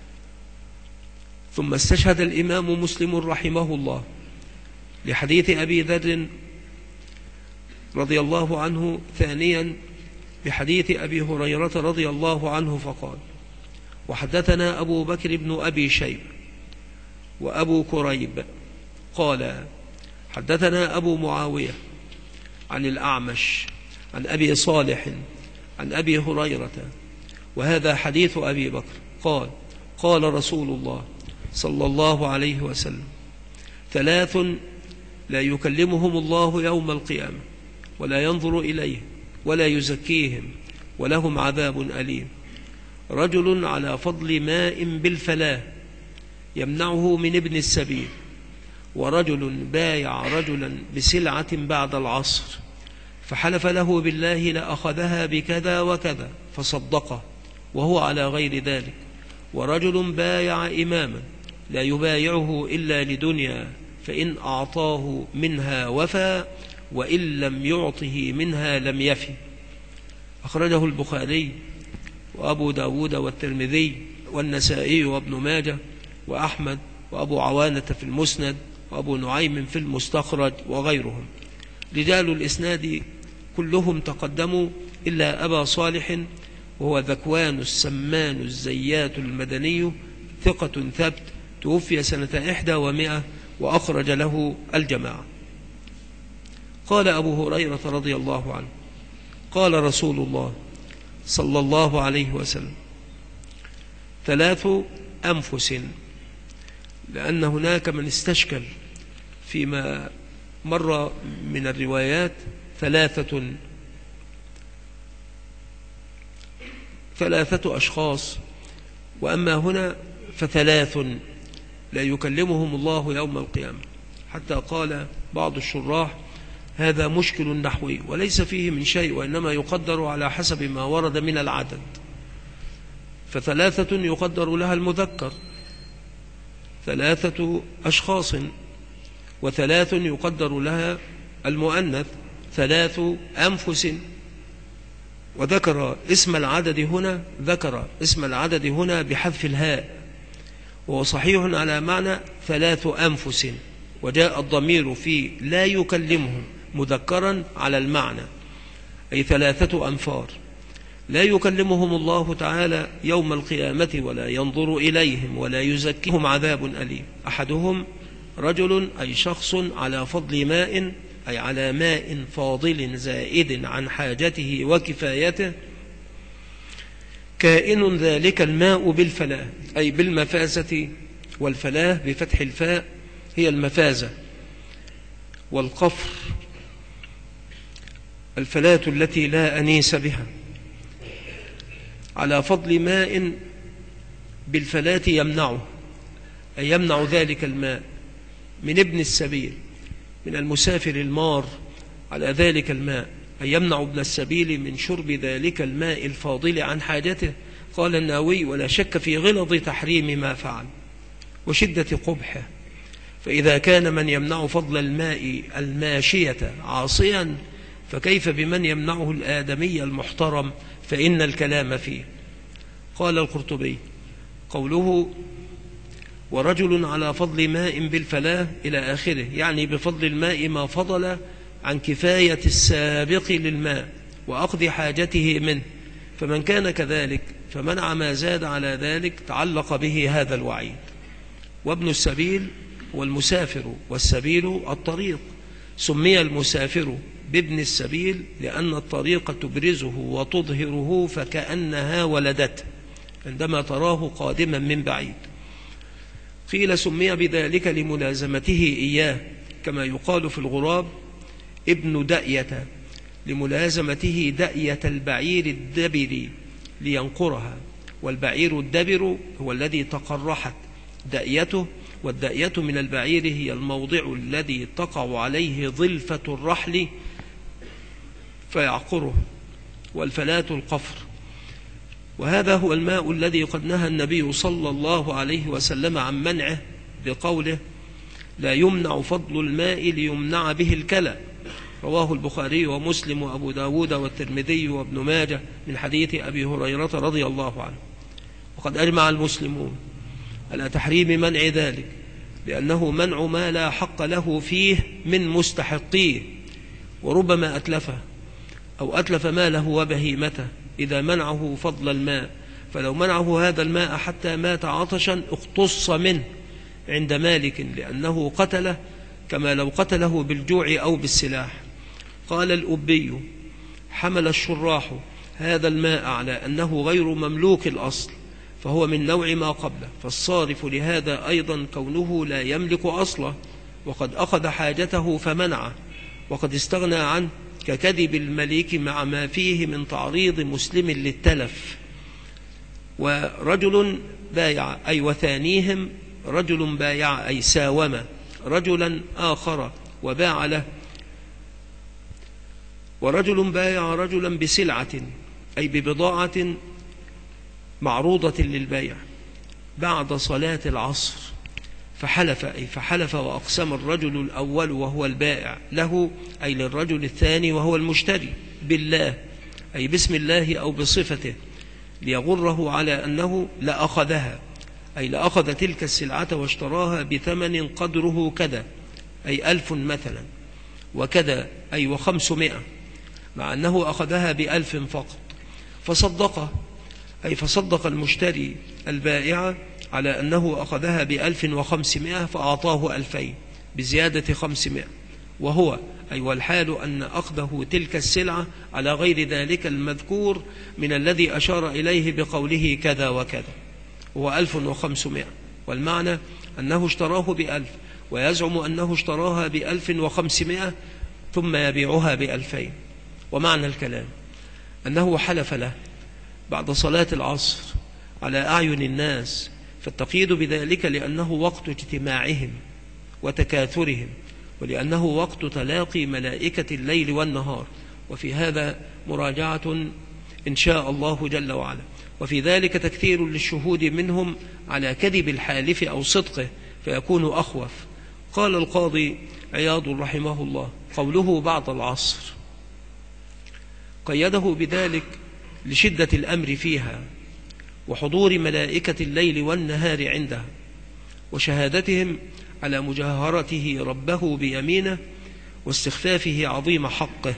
ثم استشهد الإمام مسلم رحمه الله لحديث أبي ذر رضي الله عنه ثانيا بحديث أبي هريرة رضي الله عنه فقال: وحدثنا أبو بكر بن أبي شيبة وأبو كريب قال حدثنا أبو معاوية عن الأعمش عن أبي صالح عن أبي هريرة، وهذا حديث أبي بكر، قال: قال رسول الله صلى الله عليه وسلم: ثلاث لا يكلمهم الله يوم القيامة ولا ينظر إليه ولا يزكيهم ولهم عذاب أليم: رجل على فضل ماء بالفلاة يمنعه من ابن السبيل، ورجل بايع رجلا بسلعة بعد العصر فحلف له بالله لأخذها بكذا وكذا فصدقه وهو على غير ذلك، ورجل بايع إماما لا يبايعه إلا لدنيا فإن أعطاه منها وفى وإن لم يعطه منها لم يفي. أخرجه البخاري وأبو داود والترمذي والنسائي وابن ماجه وأحمد وأبو عوانة في المسند وأبو نعيم في المستخرج وغيرهم. رجال الإسناد كلهم تقدموا إلا أبا صالح وهو ذكوان السمان الزيات المدني ثقة ثبت، توفي سنة 100 وأخرج له الجماعة. قال أبو هريرة رضي الله عنه قال رسول الله صلى الله عليه وسلم: 3 أنفس، لأن هناك من استشكل فيما مر من الروايات 3 أشخاص، وأما هنا ف3 لا يكلمهم الله يوم القيامة. حتى قال بعض الشراح: هذا مشكل نحوي وليس فيه من شيء، وإنما يقدر على حسب ما ورد من العدد. ف3 يقدر لها المذكر 3 أشخاص، و3 يقدر لها المؤنث 3 أنفس. وذكر اسم العدد هنا بحذف الهاء، وهو صحيح على معنى 3 أنفس، وجاء الضمير في لا يكلمهم مذكرا على المعنى، أي 3 أنفار لا يكلمهم الله تعالى يوم القيامة ولا ينظر إليهم ولا يزكيهم، عذاب أليم. أحدهم رجل، أي شخص على فضل ماء، أي على ماء فاضل زائد عن حاجته وكفايته، كائن ذلك الماء بالفلاة، أي بالمفازة، والفلاة بفتح الفاء هي المفازة، والقفر الفلاة التي لا أنيس بها. على فضل ماء بالفلاة يمنعه، أي يمنع ذلك الماء من ابن السبيل، من المسافر المار على ذلك الماء، أي يمنع ابن السبيل من شرب ذلك الماء الفاضل عن حاجته. قال النووي: ولا شك في غلظ تحريم ما فعل وشدة قبحه، فإذا كان من يمنع فضل الماء الماشية عاصيا، فكيف بمن يمنعه الآدمي المحترم، فإن الكلام فيه. قال القرطبي: قوله ورجل على فضل ماء بالفلاة إلى آخره، يعني بفضل الماء ما فضل عن كفاية السابق للماء وأخذ حاجته منه، فمن كان كذلك فمنع ما زاد على ذلك تعلق به هذا الوعيد. وابن السبيل هو المسافر، والسبيل الطريق، سمي المسافر بابن السبيل لأن الطريق تبرزه وتظهره فكأنها ولدته عندما تراه قادما من بعيد. قيل سمي بذلك لملازمته إياه، كما يقال في الغراب ابن دأية، لملازمته دأية البعير الدبر لينقرها، والبعير الدبر هو الذي تقرحت دأيته، والدأية من البعير هي الموضع الذي تقع عليه ظلفة الرحل فيعقره، والفلاة القفر. وهذا هو الماء الذي قد نهى النبي صلى الله عليه وسلم عن منعه بقوله: لا يمنع فضل الماء ليمنع به الكلى، رواه البخاري ومسلم وأبو داود والترمذي وابن ماجه من حديث أبي هريرة رضي الله عنه. وقد أجمع المسلمون على تحريم منع ذلك، لأنه منع ما لا حق له فيه من مستحقيه، وربما أتلفه أو أتلف ماله وبهيمته إذا منعه فضل الماء. فلو منعه هذا الماء حتى مات عطشا اقتص منه عند مالك، لأنه قتله كما لو قتله بالجوع أو بالسلاح. قال الأبي: حمل الشراح هذا الماء على أنه غير مملوك الأصل، فهو من نوع ما قبله، فالصارف لهذا أيضا كونه لا يملك أصله، وقد أخذ حاجته فمنعه، وقد استغنى عنه، ككذب المليك مع ما فيه من تعريض مسلم للتلف. ورجل بايع، أي وثانيهم رجل بايع، أي ساوم رجلا آخر وباع له. ورجل بايع رجلا بسلعة، أي ببضاعة معروضة للبيع، بعد صلاة العصر فحلف، أي فحلف وأقسم الرجل الأول وهو البائع له، أي للرجل الثاني وهو المشتري، بالله، أي باسم الله أو بصفته، ليغره على أنه لأخذها، أي لأخذ تلك السلعة واشتراها بثمن قدره كذا، أي 1000 مثلا، وكذا أي 500، مع أنه أخذها ب1000 فقط، فصدقه، أي فصدق المشتري البائع على أنه أخذها ب1500 فأعطاه 2000 بزيادة 500، وهو أي والحال أن أخذه تلك السلعة على غير ذلك المذكور من الذي أشار إليه بقوله كذا وكذا، هو 1500، والمعنى أنه اشتراه ب1000 ويزعم أنه اشتراها ب1500 ثم يبيعها ب2000. ومعنى الكلام أنه حلف له بعد صلاة العصر على أعين الناس، فالتقييد بذلك لأنه وقت اجتماعهم وتكاثرهم، ولأنه وقت تلاقي ملائكة الليل والنهار، وفي هذا مراجعة إن شاء الله جل وعلا، وفي ذلك تكثير للشهود منهم على كذب الحالف أو صدقه فيكون أخوف. قال القاضي عياض رحمه الله: قوله بعد العصر قيده بذلك لشدة الأمر فيها، وحضور ملائكة الليل والنهار عندها، وشهادتهم على مجاهرته ربه بيمينه واستخفافه عظيم حقه.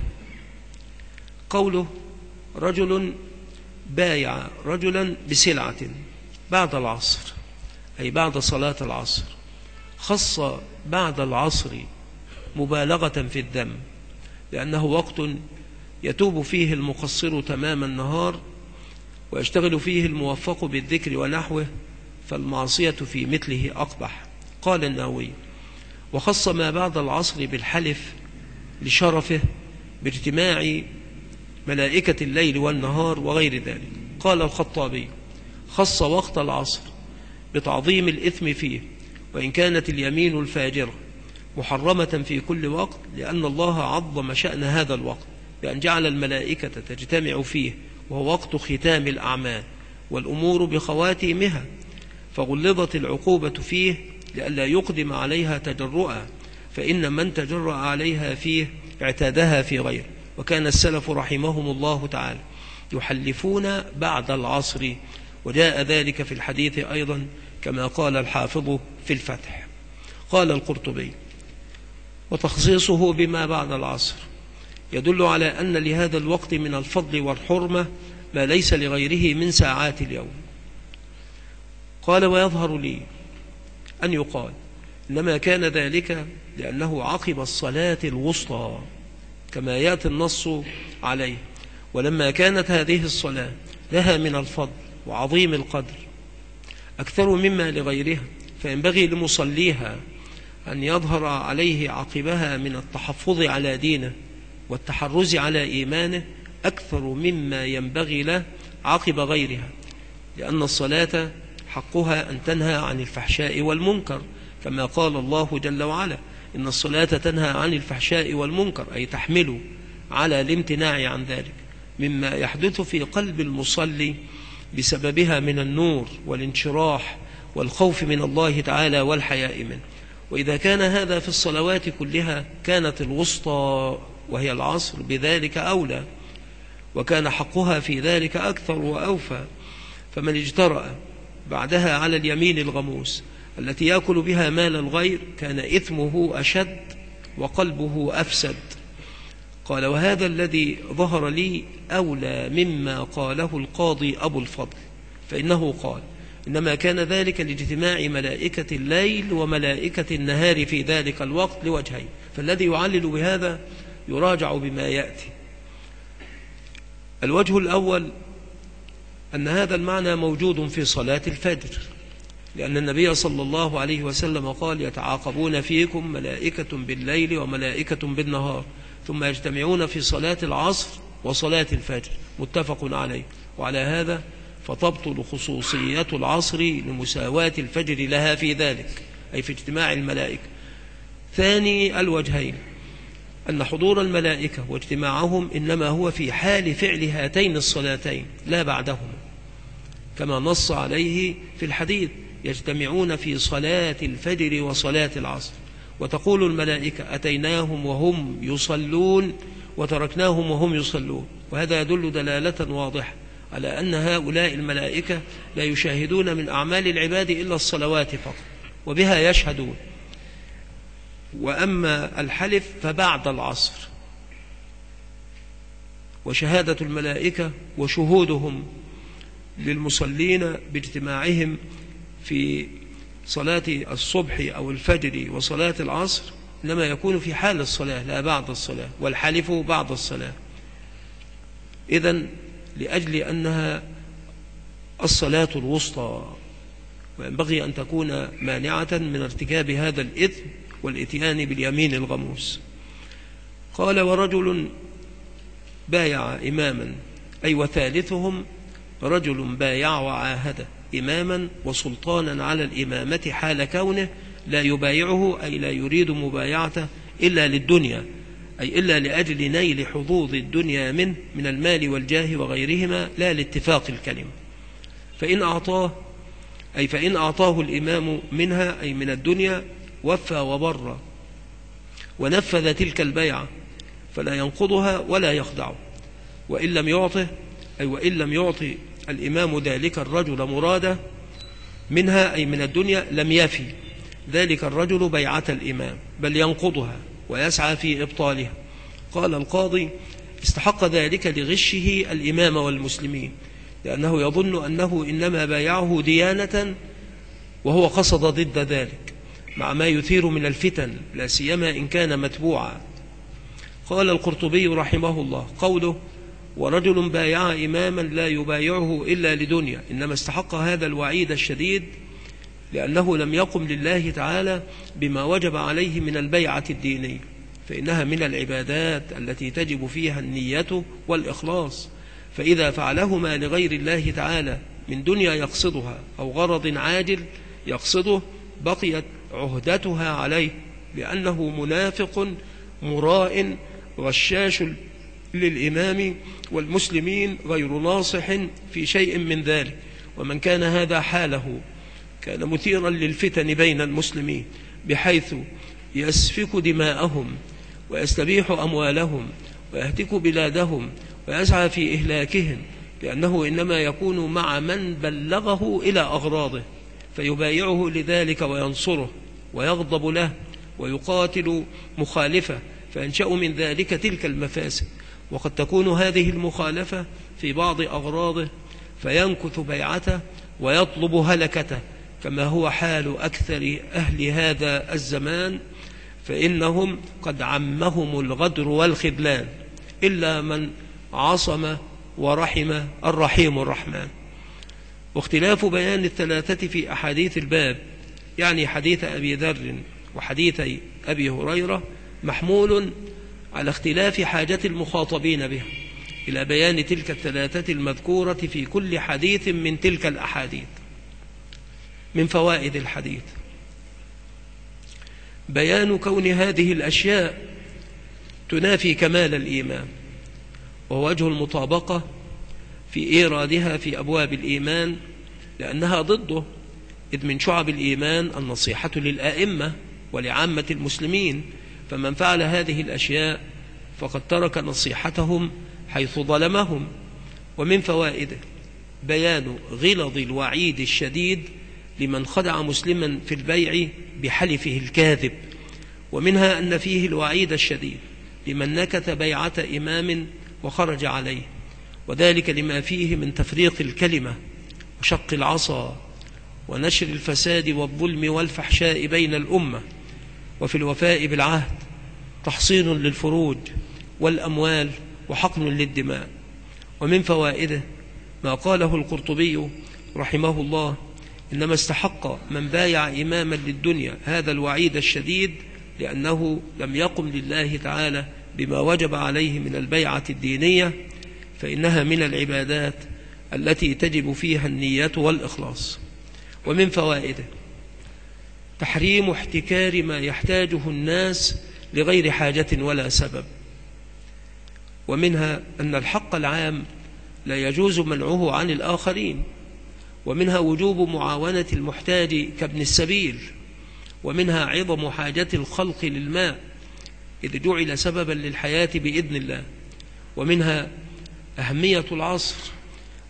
قوله رجل بايع رجلا بسلعة بعد العصر، أي بعد صلاة العصر، خص بعد العصر مبالغة في الذم، لأنه وقت يتوب فيه المقصر تمام النهار ويشتغل فيه الموفق بالذكر ونحوه، فالمعصية في مثله أقبح. قال النووي: وخص ما بعد العصر بالحلف لشرفه باجتماع ملائكة الليل والنهار وغير ذلك. قال الخطابي: خص وقت العصر بتعظيم الإثم فيه، وإن كانت اليمين الفاجرة محرمة في كل وقت، لأن الله عظم شأن هذا الوقت بأن جعل الملائكة تجتمع فيه، وهو وقت ختام الأعمال والأمور بخواتيمها، فغلظت العقوبة فيه لئلا يقدم عليها تجرؤا، فإن من تجرأ عليها فيه اعتادها في غيره. وكان السلف رحمهم الله تعالى يحلفون بعد العصر، وجاء ذلك في الحديث أيضا كما قال الحافظ في الفتح. قال القرطبي: وتخصيصه بما بعد العصر يدل على أن لهذا الوقت من الفضل والحرمة ما ليس لغيره من ساعات اليوم. قال: ويظهر لي أن يقال إنما كان ذلك لأنه عقب الصلاة الوسطى كما يأتي النص عليه، ولما كانت هذه الصلاة لها من الفضل وعظيم القدر أكثر مما لغيرها، فينبغي لمصليها أن يظهر عليه عقبها من التحفظ على دينه والتحرز على إيمانه أكثر مما ينبغي له عقب غيرها، لأن الصلاة حقها أن تنهى عن الفحشاء والمنكر، كما قال الله جل وعلا: إن الصلاة تنهى عن الفحشاء والمنكر، أي تحمل على الامتناع عن ذلك مما يحدث في قلب المصلي بسببها من النور والانشراح والخوف من الله تعالى والحياء منه. وإذا كان هذا في الصلوات كلها كانت الوسطى وهي العصر بذلك أولى، وكان حقها في ذلك أكثر وأوفى، فمن اجترأ بعدها على اليمين الغموس التي يأكل بها مال الغير كان إثمه أشد وقلبه أفسد. قال: وهذا الذي ظهر لي أولى مما قاله القاضي أبو الفضل، فإنه قال: إنما كان ذلك لاجتماع ملائكة الليل وملائكة النهار في ذلك الوقت لوجهين، فالذي يعلل بهذا يراجع بما يأتي. الوجه الأول أن هذا المعنى موجود في صلاة الفجر، لأن النبي صلى الله عليه وسلم قال: يتعاقبون فيكم ملائكة بالليل وملائكة بالنهار ثم يجتمعون في صلاة العصر وصلاة الفجر، متفق عليه. وعلى هذا فتبطل خصوصية العصر لمساواة الفجر لها في ذلك، أي في اجتماع الملائكة. ثاني الوجهين أن حضور الملائكة واجتماعهم إنما هو في حال فعل هاتين الصلاتين لا بعدهما، كما نص عليه في الحديث: يجتمعون في صلاة الفجر وصلاة العصر، وتقول الملائكة: أتيناهم وهم يصلون وتركناهم وهم يصلون. وهذا يدل دلالة واضحة على أن هؤلاء الملائكة لا يشاهدون من أعمال العباد إلا الصلوات فقط وبها يشهدون. وأما الحلف فبعد العصر، وشهادة الملائكة وشهودهم للمصلين باجتماعهم في صلاة الصبح أو الفجر وصلاة العصر إنما يكون في حال الصلاة لا بعد الصلاة، والحلف بعد الصلاة. إذن لأجل أنها الصلاة الوسطى، وينبغي أن تكون مانعة من ارتكاب هذا الإثم والإتيان باليمين الغموس. قال: ورجل بايع إماما، أي وثالثهم رجل بايع وعاهد إماما وسلطانا على الإمامة حال كونه لا يبايعه، أي لا يريد مبايعته إلا للدنيا، أي إلا لأجل نيل حظوظ الدنيا منه من المال والجاه وغيرهما، لا لاتفاق الكلمة. فإن أعطاه الإمام منها، أي من الدنيا، وفى وبر ونفذ تلك البيعة فلا ينقضها ولا يخدعه. وإن لم يعطي الإمام ذلك الرجل مراده منها، أي من الدنيا، لم يفي ذلك الرجل بيعة الإمام، بل ينقضها ويسعى في إبطالها. قال القاضي: استحق ذلك لغشه الإمام والمسلمين، لأنه يظن أنه إنما بايعه ديانة وهو قصد ضد ذلك، مع ما يثير من الفتن، لا سيما إن كان متبوعا. قال القرطبي رحمه الله: قوله ورجل بايع إماما لا يبايعه إلا لدنيا، إنما استحق هذا الوعيد الشديد لأنه لم يقم لله تعالى بما وجب عليه من البيعة الدينية، فإنها من العبادات التي تجب فيها النية والإخلاص، فإذا فعلهما لغير الله تعالى من دنيا يقصدها أو غرض عاجل يقصده بقيت عهدتها عليه، لأنه منافق مراء غشاش للإمام والمسلمين غير ناصح في شيء من ذلك. ومن كان هذا حاله كان مثيرا للفتن بين المسلمين، بحيث يسفك دماءهم ويستبيح أموالهم ويهتك بلادهم ويسعى في إهلاكهم، لأنه إنما يكون مع من بلغه إلى أغراضه فيبايعه لذلك وينصره ويغضب له ويقاتل مخالفة، فينشأ من ذلك تلك المفاسد. وقد تكون هذه المخالفة في بعض أغراضه فينكث بيعته ويطلب هلكته، كما هو حال أكثر أهل هذا الزمان، فإنهم قد عمهم الغدر والخذلان، إلا من عصم ورحم الرحيم الرحمن. واختلاف بيان الثلاثة في أحاديث الباب، يعني حديث أبي ذر وحديث أبي هريرة، محمول على اختلاف حاجة المخاطبين بها إلى بيان تلك الثلاثة المذكورة في كل حديث من تلك الأحاديث. من فوائد الحديث بيان كون هذه الأشياء تنافي كمال الإيمان، ووجه المطابقة في إيرادها في أبواب الإيمان، لأنها ضده، إذ من شعب الإيمان النصيحة للآئمة ولعامة المسلمين، فمن فعل هذه الأشياء فقد ترك نصيحتهم حيث ظلمهم. ومن فوائده بيان غلظ الوعيد الشديد لمن خدع مسلما في البيع بحلفه الكاذب، ومنها أن فيه الوعيد الشديد لمن نكث بيعة إمام وخرج عليه، وذلك لما فيه من تفريق الكلمة وشق العصا ونشر الفساد والظلم والفحشاء بين الأمة. وفي الوفاء بالعهد تحصين للفروج والأموال وحقن للدماء. ومن فوائده ما قاله القرطبي رحمه الله: إنما استحق من بايع إماما للدنيا هذا الوعيد الشديد لأنه لم يقم لله تعالى بما وجب عليه من البيعة الدينية، فإنها من العبادات التي تجب فيها النية والإخلاص. ومن فوائده تحريم احتكار ما يحتاجه الناس لغير حاجة ولا سبب، ومنها أن الحق العام لا يجوز منعه عن الآخرين، ومنها وجوب معاونة المحتاج كابن السبيل، ومنها عظم حاجة الخلق للماء إذ جعل سببا للحياة بإذن الله، ومنها أهمية العصر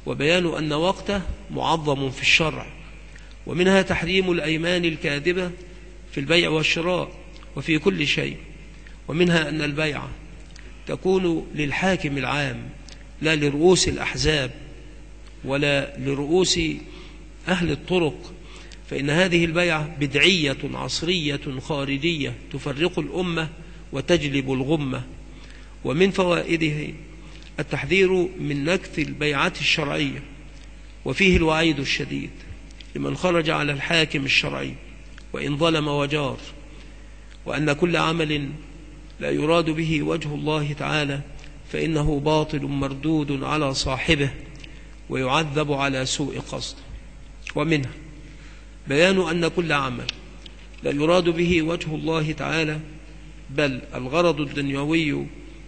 وبيان أن وقته معظم في الشرع. ومنها تحريم الأيمان الكاذبة في البيع والشراء وفي كل شيء. ومنها أن البيع تكون للحاكم العام لا لرؤوس الأحزاب ولا لرؤوس أهل الطرق، فإن هذه البيعة بدعية عصرية خارجية تفرق الأمة وتجلب الغمة. ومن فوائده التحذير من نكث البيعة الشرعية، وفيه الوعيد الشديد لمن خرج على الحاكم الشرعي وإن ظلم وجار، وأن كل عمل لا يراد به وجه الله تعالى فإنه باطل مردود على صاحبه ويعذب على سوء قصد. ومنها بيان أن كل عمل لا يراد به وجه الله تعالى بل الغرض الدنيوي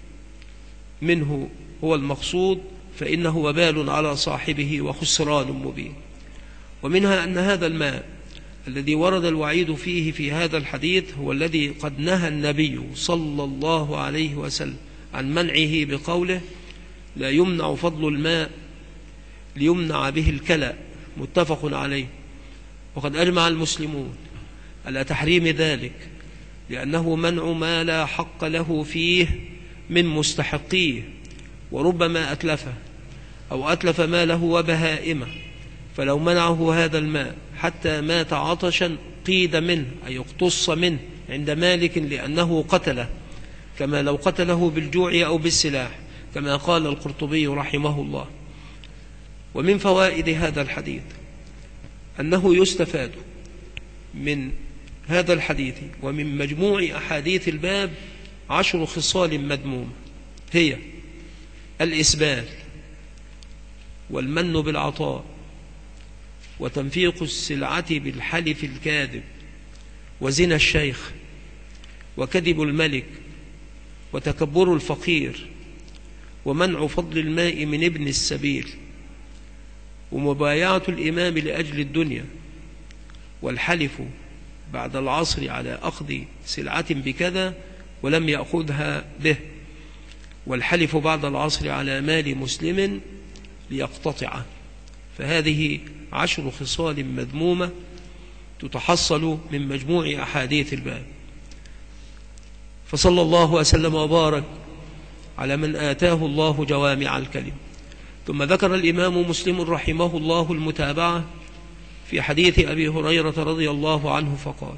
منه هو المقصود فإنه وبال على صاحبه وخسران مبين. ومنها أن هذا الماء الذي ورد الوعيد فيه في هذا الحديث هو الذي قد نهى النبي صلى الله عليه وسلم عن منعه بقوله: لا يمنع فضل الماء ليمنع به الكلأ، متفق عليه. وقد أجمع المسلمون على تحريم ذلك، لأنه منع ما لا حق له فيه من مستحقيه، وربما أتلفه أو أتلف ماله وبهائمه، فلو منعه هذا الماء حتى مات عطشا قيد منه أي اقتص منه عند مالك لأنه قتله، كما لو قتله بالجوع أو بالسلاح، كما قال القرطبي رحمه الله. ومن فوائد هذا الحديث أنه يستفاد من هذا الحديث ومن مجموع أحاديث الباب 10 خصال مذمومة، هي الإسبال والمن بالعطاء وتنفيق السلعة بالحلف الكاذب وزنا الشيخ وكذب الملك وتكبر الفقير ومنع فضل الماء من ابن السبيل ومبايعة الإمام لأجل الدنيا والحلف بعد العصر على أخذ سلعة بكذا ولم يأخذها به، والحلف بعد العصر على مال مسلم ليقتطعه. فهذه 10 خصال مذمومة تتحصل من مجموع أحاديث الباب. فصلى الله وسلم وبارك على من آتاه الله جوامع الكلم. ثم ذكر الإمام مسلم رحمه الله المتابعة في حديث أبي هريرة رضي الله عنه فقال: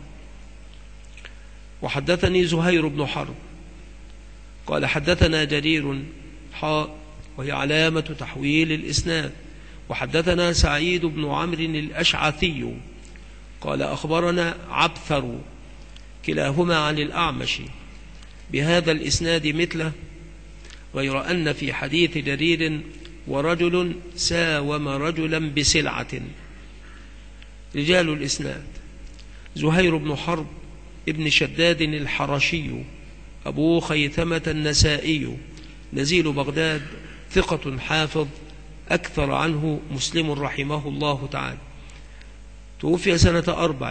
وحدثني زهير بن حرب قال حدثنا جرير وهي علامة تحويل الإسناد. وحدثنا سعيد بن عمرو الأشعثي قال أخبرنا عبثر كلاهما عن الأعمش بهذا الإسناد مثله، غير أن في حديث جرير ورجل ساوم رجلا بسلعة. رجال الإسناد: زهير بن حرب ابن شداد الحرشي أبو خيثمة النسائي نزيل بغداد، ثقة حافظ، أكثر عنه مسلم رحمه الله تعالى. توفي سنة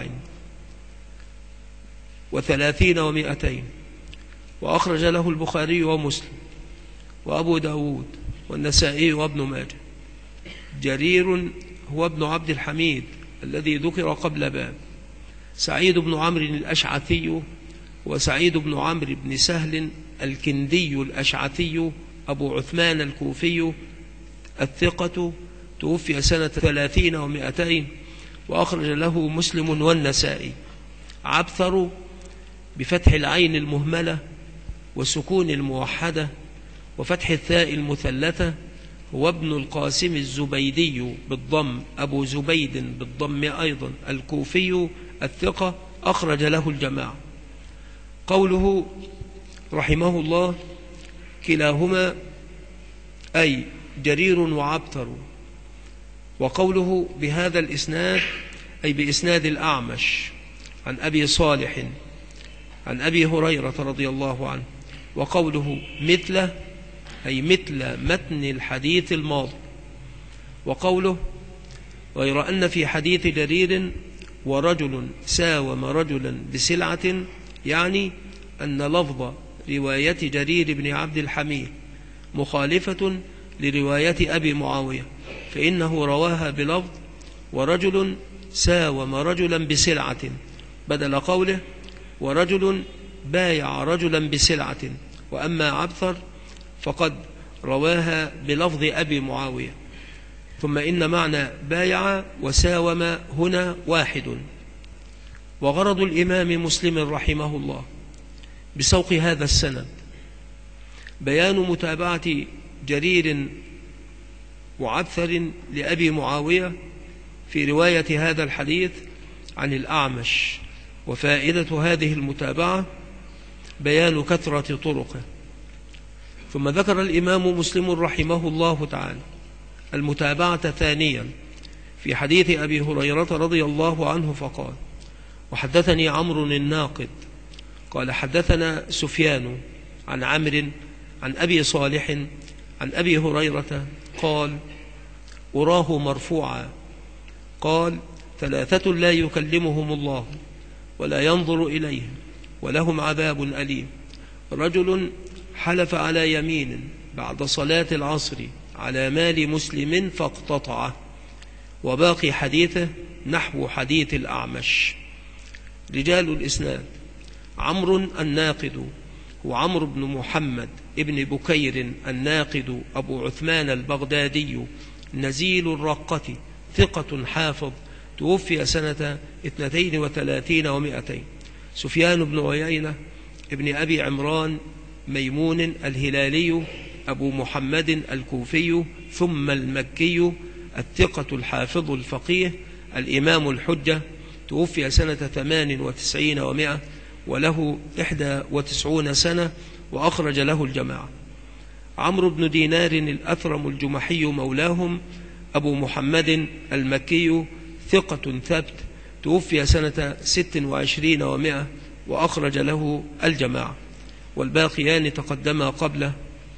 34 و200، وأخرج له البخاري ومسلم وأبو داود والنسائي وابن ماجه. جرير هو ابن عبد الحميد الذي ذكر قبل باب. سعيد بن عمرو الأشعثي وسعيد بن عمرو بن سهل الكندي الأشعثي أبو عثمان الكوفي الثقة، توفي سنة 30 و200، وأخرج له مسلم والنسائي. عبثر بفتح العين المهملة وسكون الموحدة وفتح الثاء المثلثة، هو ابن القاسم الزبيدي بالضم أبو زبيد بالضم أيضا الكوفي الثقة، أخرج له الجماعة. قوله رحمه الله كلاهما أي جرير وعبثر، وقوله بهذا الإسناد أي بإسناد الأعمش عن أبي صالح عن أبي هريرة رضي الله عنه. وقوله مثله أي مثل متن الحديث الماضي. وقوله غير أن في حديث جرير ورجل ساوم رجلا بسلعة، يعني أن لفظ رواية جرير بن عبد الحميد مخالفة لرواية أبي معاوية، فإنه رواها بلفظ ورجل ساوم رجلا بسلعة، بدل قوله ورجل بايع رجلا بسلعة. وأما عبثر فقد رواها بلفظ أبي معاوية. ثم إن معنى بايع وساوم هنا واحد. وغرض الإمام مسلم رحمه الله بسوق هذا السند بيان متابعة جرير وعبثر لأبي معاوية في رواية هذا الحديث عن الأعمش. وفائدة هذه المتابعة بيان كثرة طرقه. ثم ذكر الإمام مسلم رحمه الله تعالى المتابعة ثانيا في حديث أبي هريرة رضي الله عنه فقال: وحدثني عمرو الناقد قال حدثنا سفيان عن عمرو عن أبي صالح عن أبي هريرة قال: أراه مرفوعا قال: 3 لا يكلمهم الله ولا ينظر إليهم ولهم عذاب أليم: رجل حلف على يمين بعد صلاة العصر على مال مسلم فاقتطعه. وباقي حديثه نحو حديث الأعمش. رجال الإسناد: عمرو الناقد هو عمرو بن محمد ابن بكير الناقد أبو عثمان البغدادي نزيل الرقة، ثقة حافظ، توفي سنة 32 و200. سفيان بن عيينة ابن أبي عمران ميمون الهلالي أبو محمد الكوفي ثم المكي، الثقة الحافظ الفقيه الإمام الحجة، توفي سنة 98 و100 وله 91 سنة، وأخرج له الجماعة. عمرو بن دينار الأثرم الجمحي مولاهم أبو محمد المكي، ثقة ثبت، توفي سنة 26 و100 وأخرج له الجماعة، والباقيان تقدما قبله.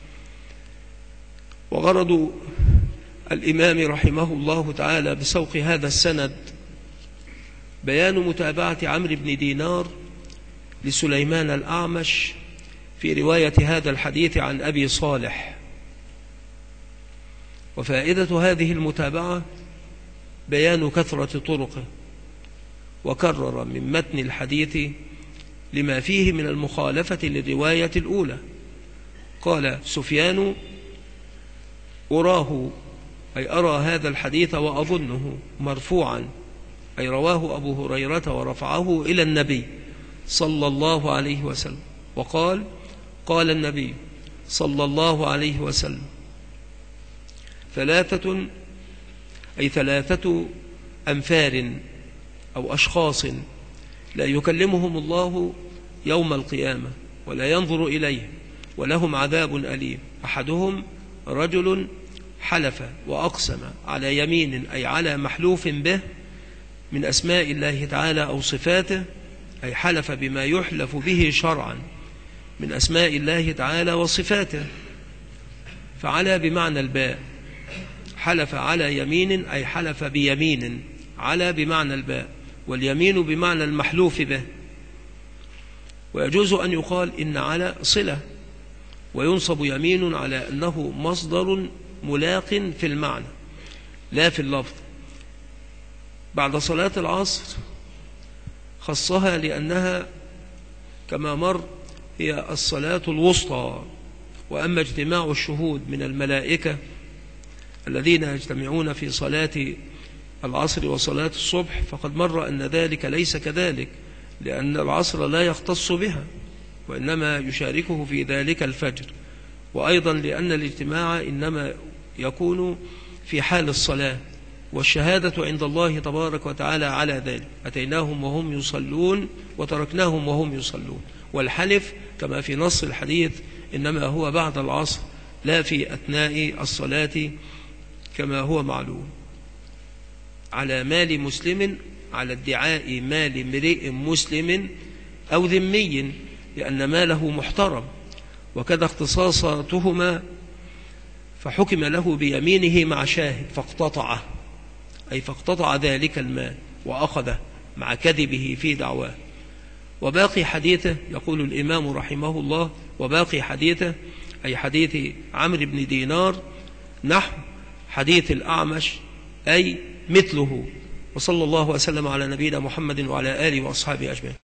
وغرض الإمام رحمه الله تعالى بسوق هذا السند بيان متابعة عمرو بن دينار لسليمان الأعمش في رواية هذا الحديث عن أبي صالح. وفائدة هذه المتابعة بيان كثرة طرقه. وكرر من متن الحديث لما فيه من المخالفة للرواية الأولى. قال سفيان: أراه أي أرى هذا الحديث وأظنه مرفوعا، أي رواه أبو هريرة ورفعه إلى النبي صلى الله عليه وسلم، وقال: قال النبي صلى الله عليه وسلم: 3 أي 3 أنفار أو أشخاص لا يكلمهم الله يوم القيامة ولا ينظر إليهم ولهم عذاب أليم: أحدهم رجل حلف وأقسم على يمين أي على محلوف به من أسماء الله تعالى أو صفاته، أي حلف بما يحلف به شرعا من أسماء الله تعالى وصفاته، فعلى بمعنى الباء، حلف على يمين أي حلف بيمين، على بمعنى الباء، واليمين بمعنى المحلوف به. ويجوز أن يقال إن على صلة، وينصب يمين على أنه مصدر ملاق في المعنى لا في اللفظ. بعد صلاة العصر خصها لأنها كما مر هي الصلاة الوسطى. وأما اجتماع الشهود من الملائكة الذين يجتمعون في صلاة العصر وصلاة الصبح فقد مر أن ذلك ليس كذلك، لأن العصر لا يختص بها وإنما يشاركه في ذلك الفجر. وأيضا لأن الاجتماع إنما يكون في حال الصلاة، والشهادة عند الله تبارك وتعالى على ذلك: أتيناهم وهم يصلون وتركناهم وهم يصلون. والحلف كما في نص الحديث إنما هو بعد العصر لا في أثناء الصلاة كما هو معلوم. على مال مسلم، على ادعاء مال امرئ مسلم أو ذمي، لأن ماله محترم، وكذا اختصاصاتهما، فحكم له بيمينه مع شاهد فاقتطعه، أي فاقتطع ذلك المال وأخذه مع كذبه في دعواه. وباقي حديثه يقول الإمام رحمه الله: وباقي حديثه أي حديث عمرو بن دينار نحو حديث الأعمش أي مثله. وصلى الله وسلم على نبينا محمد وعلى آله وأصحابه أجمعين.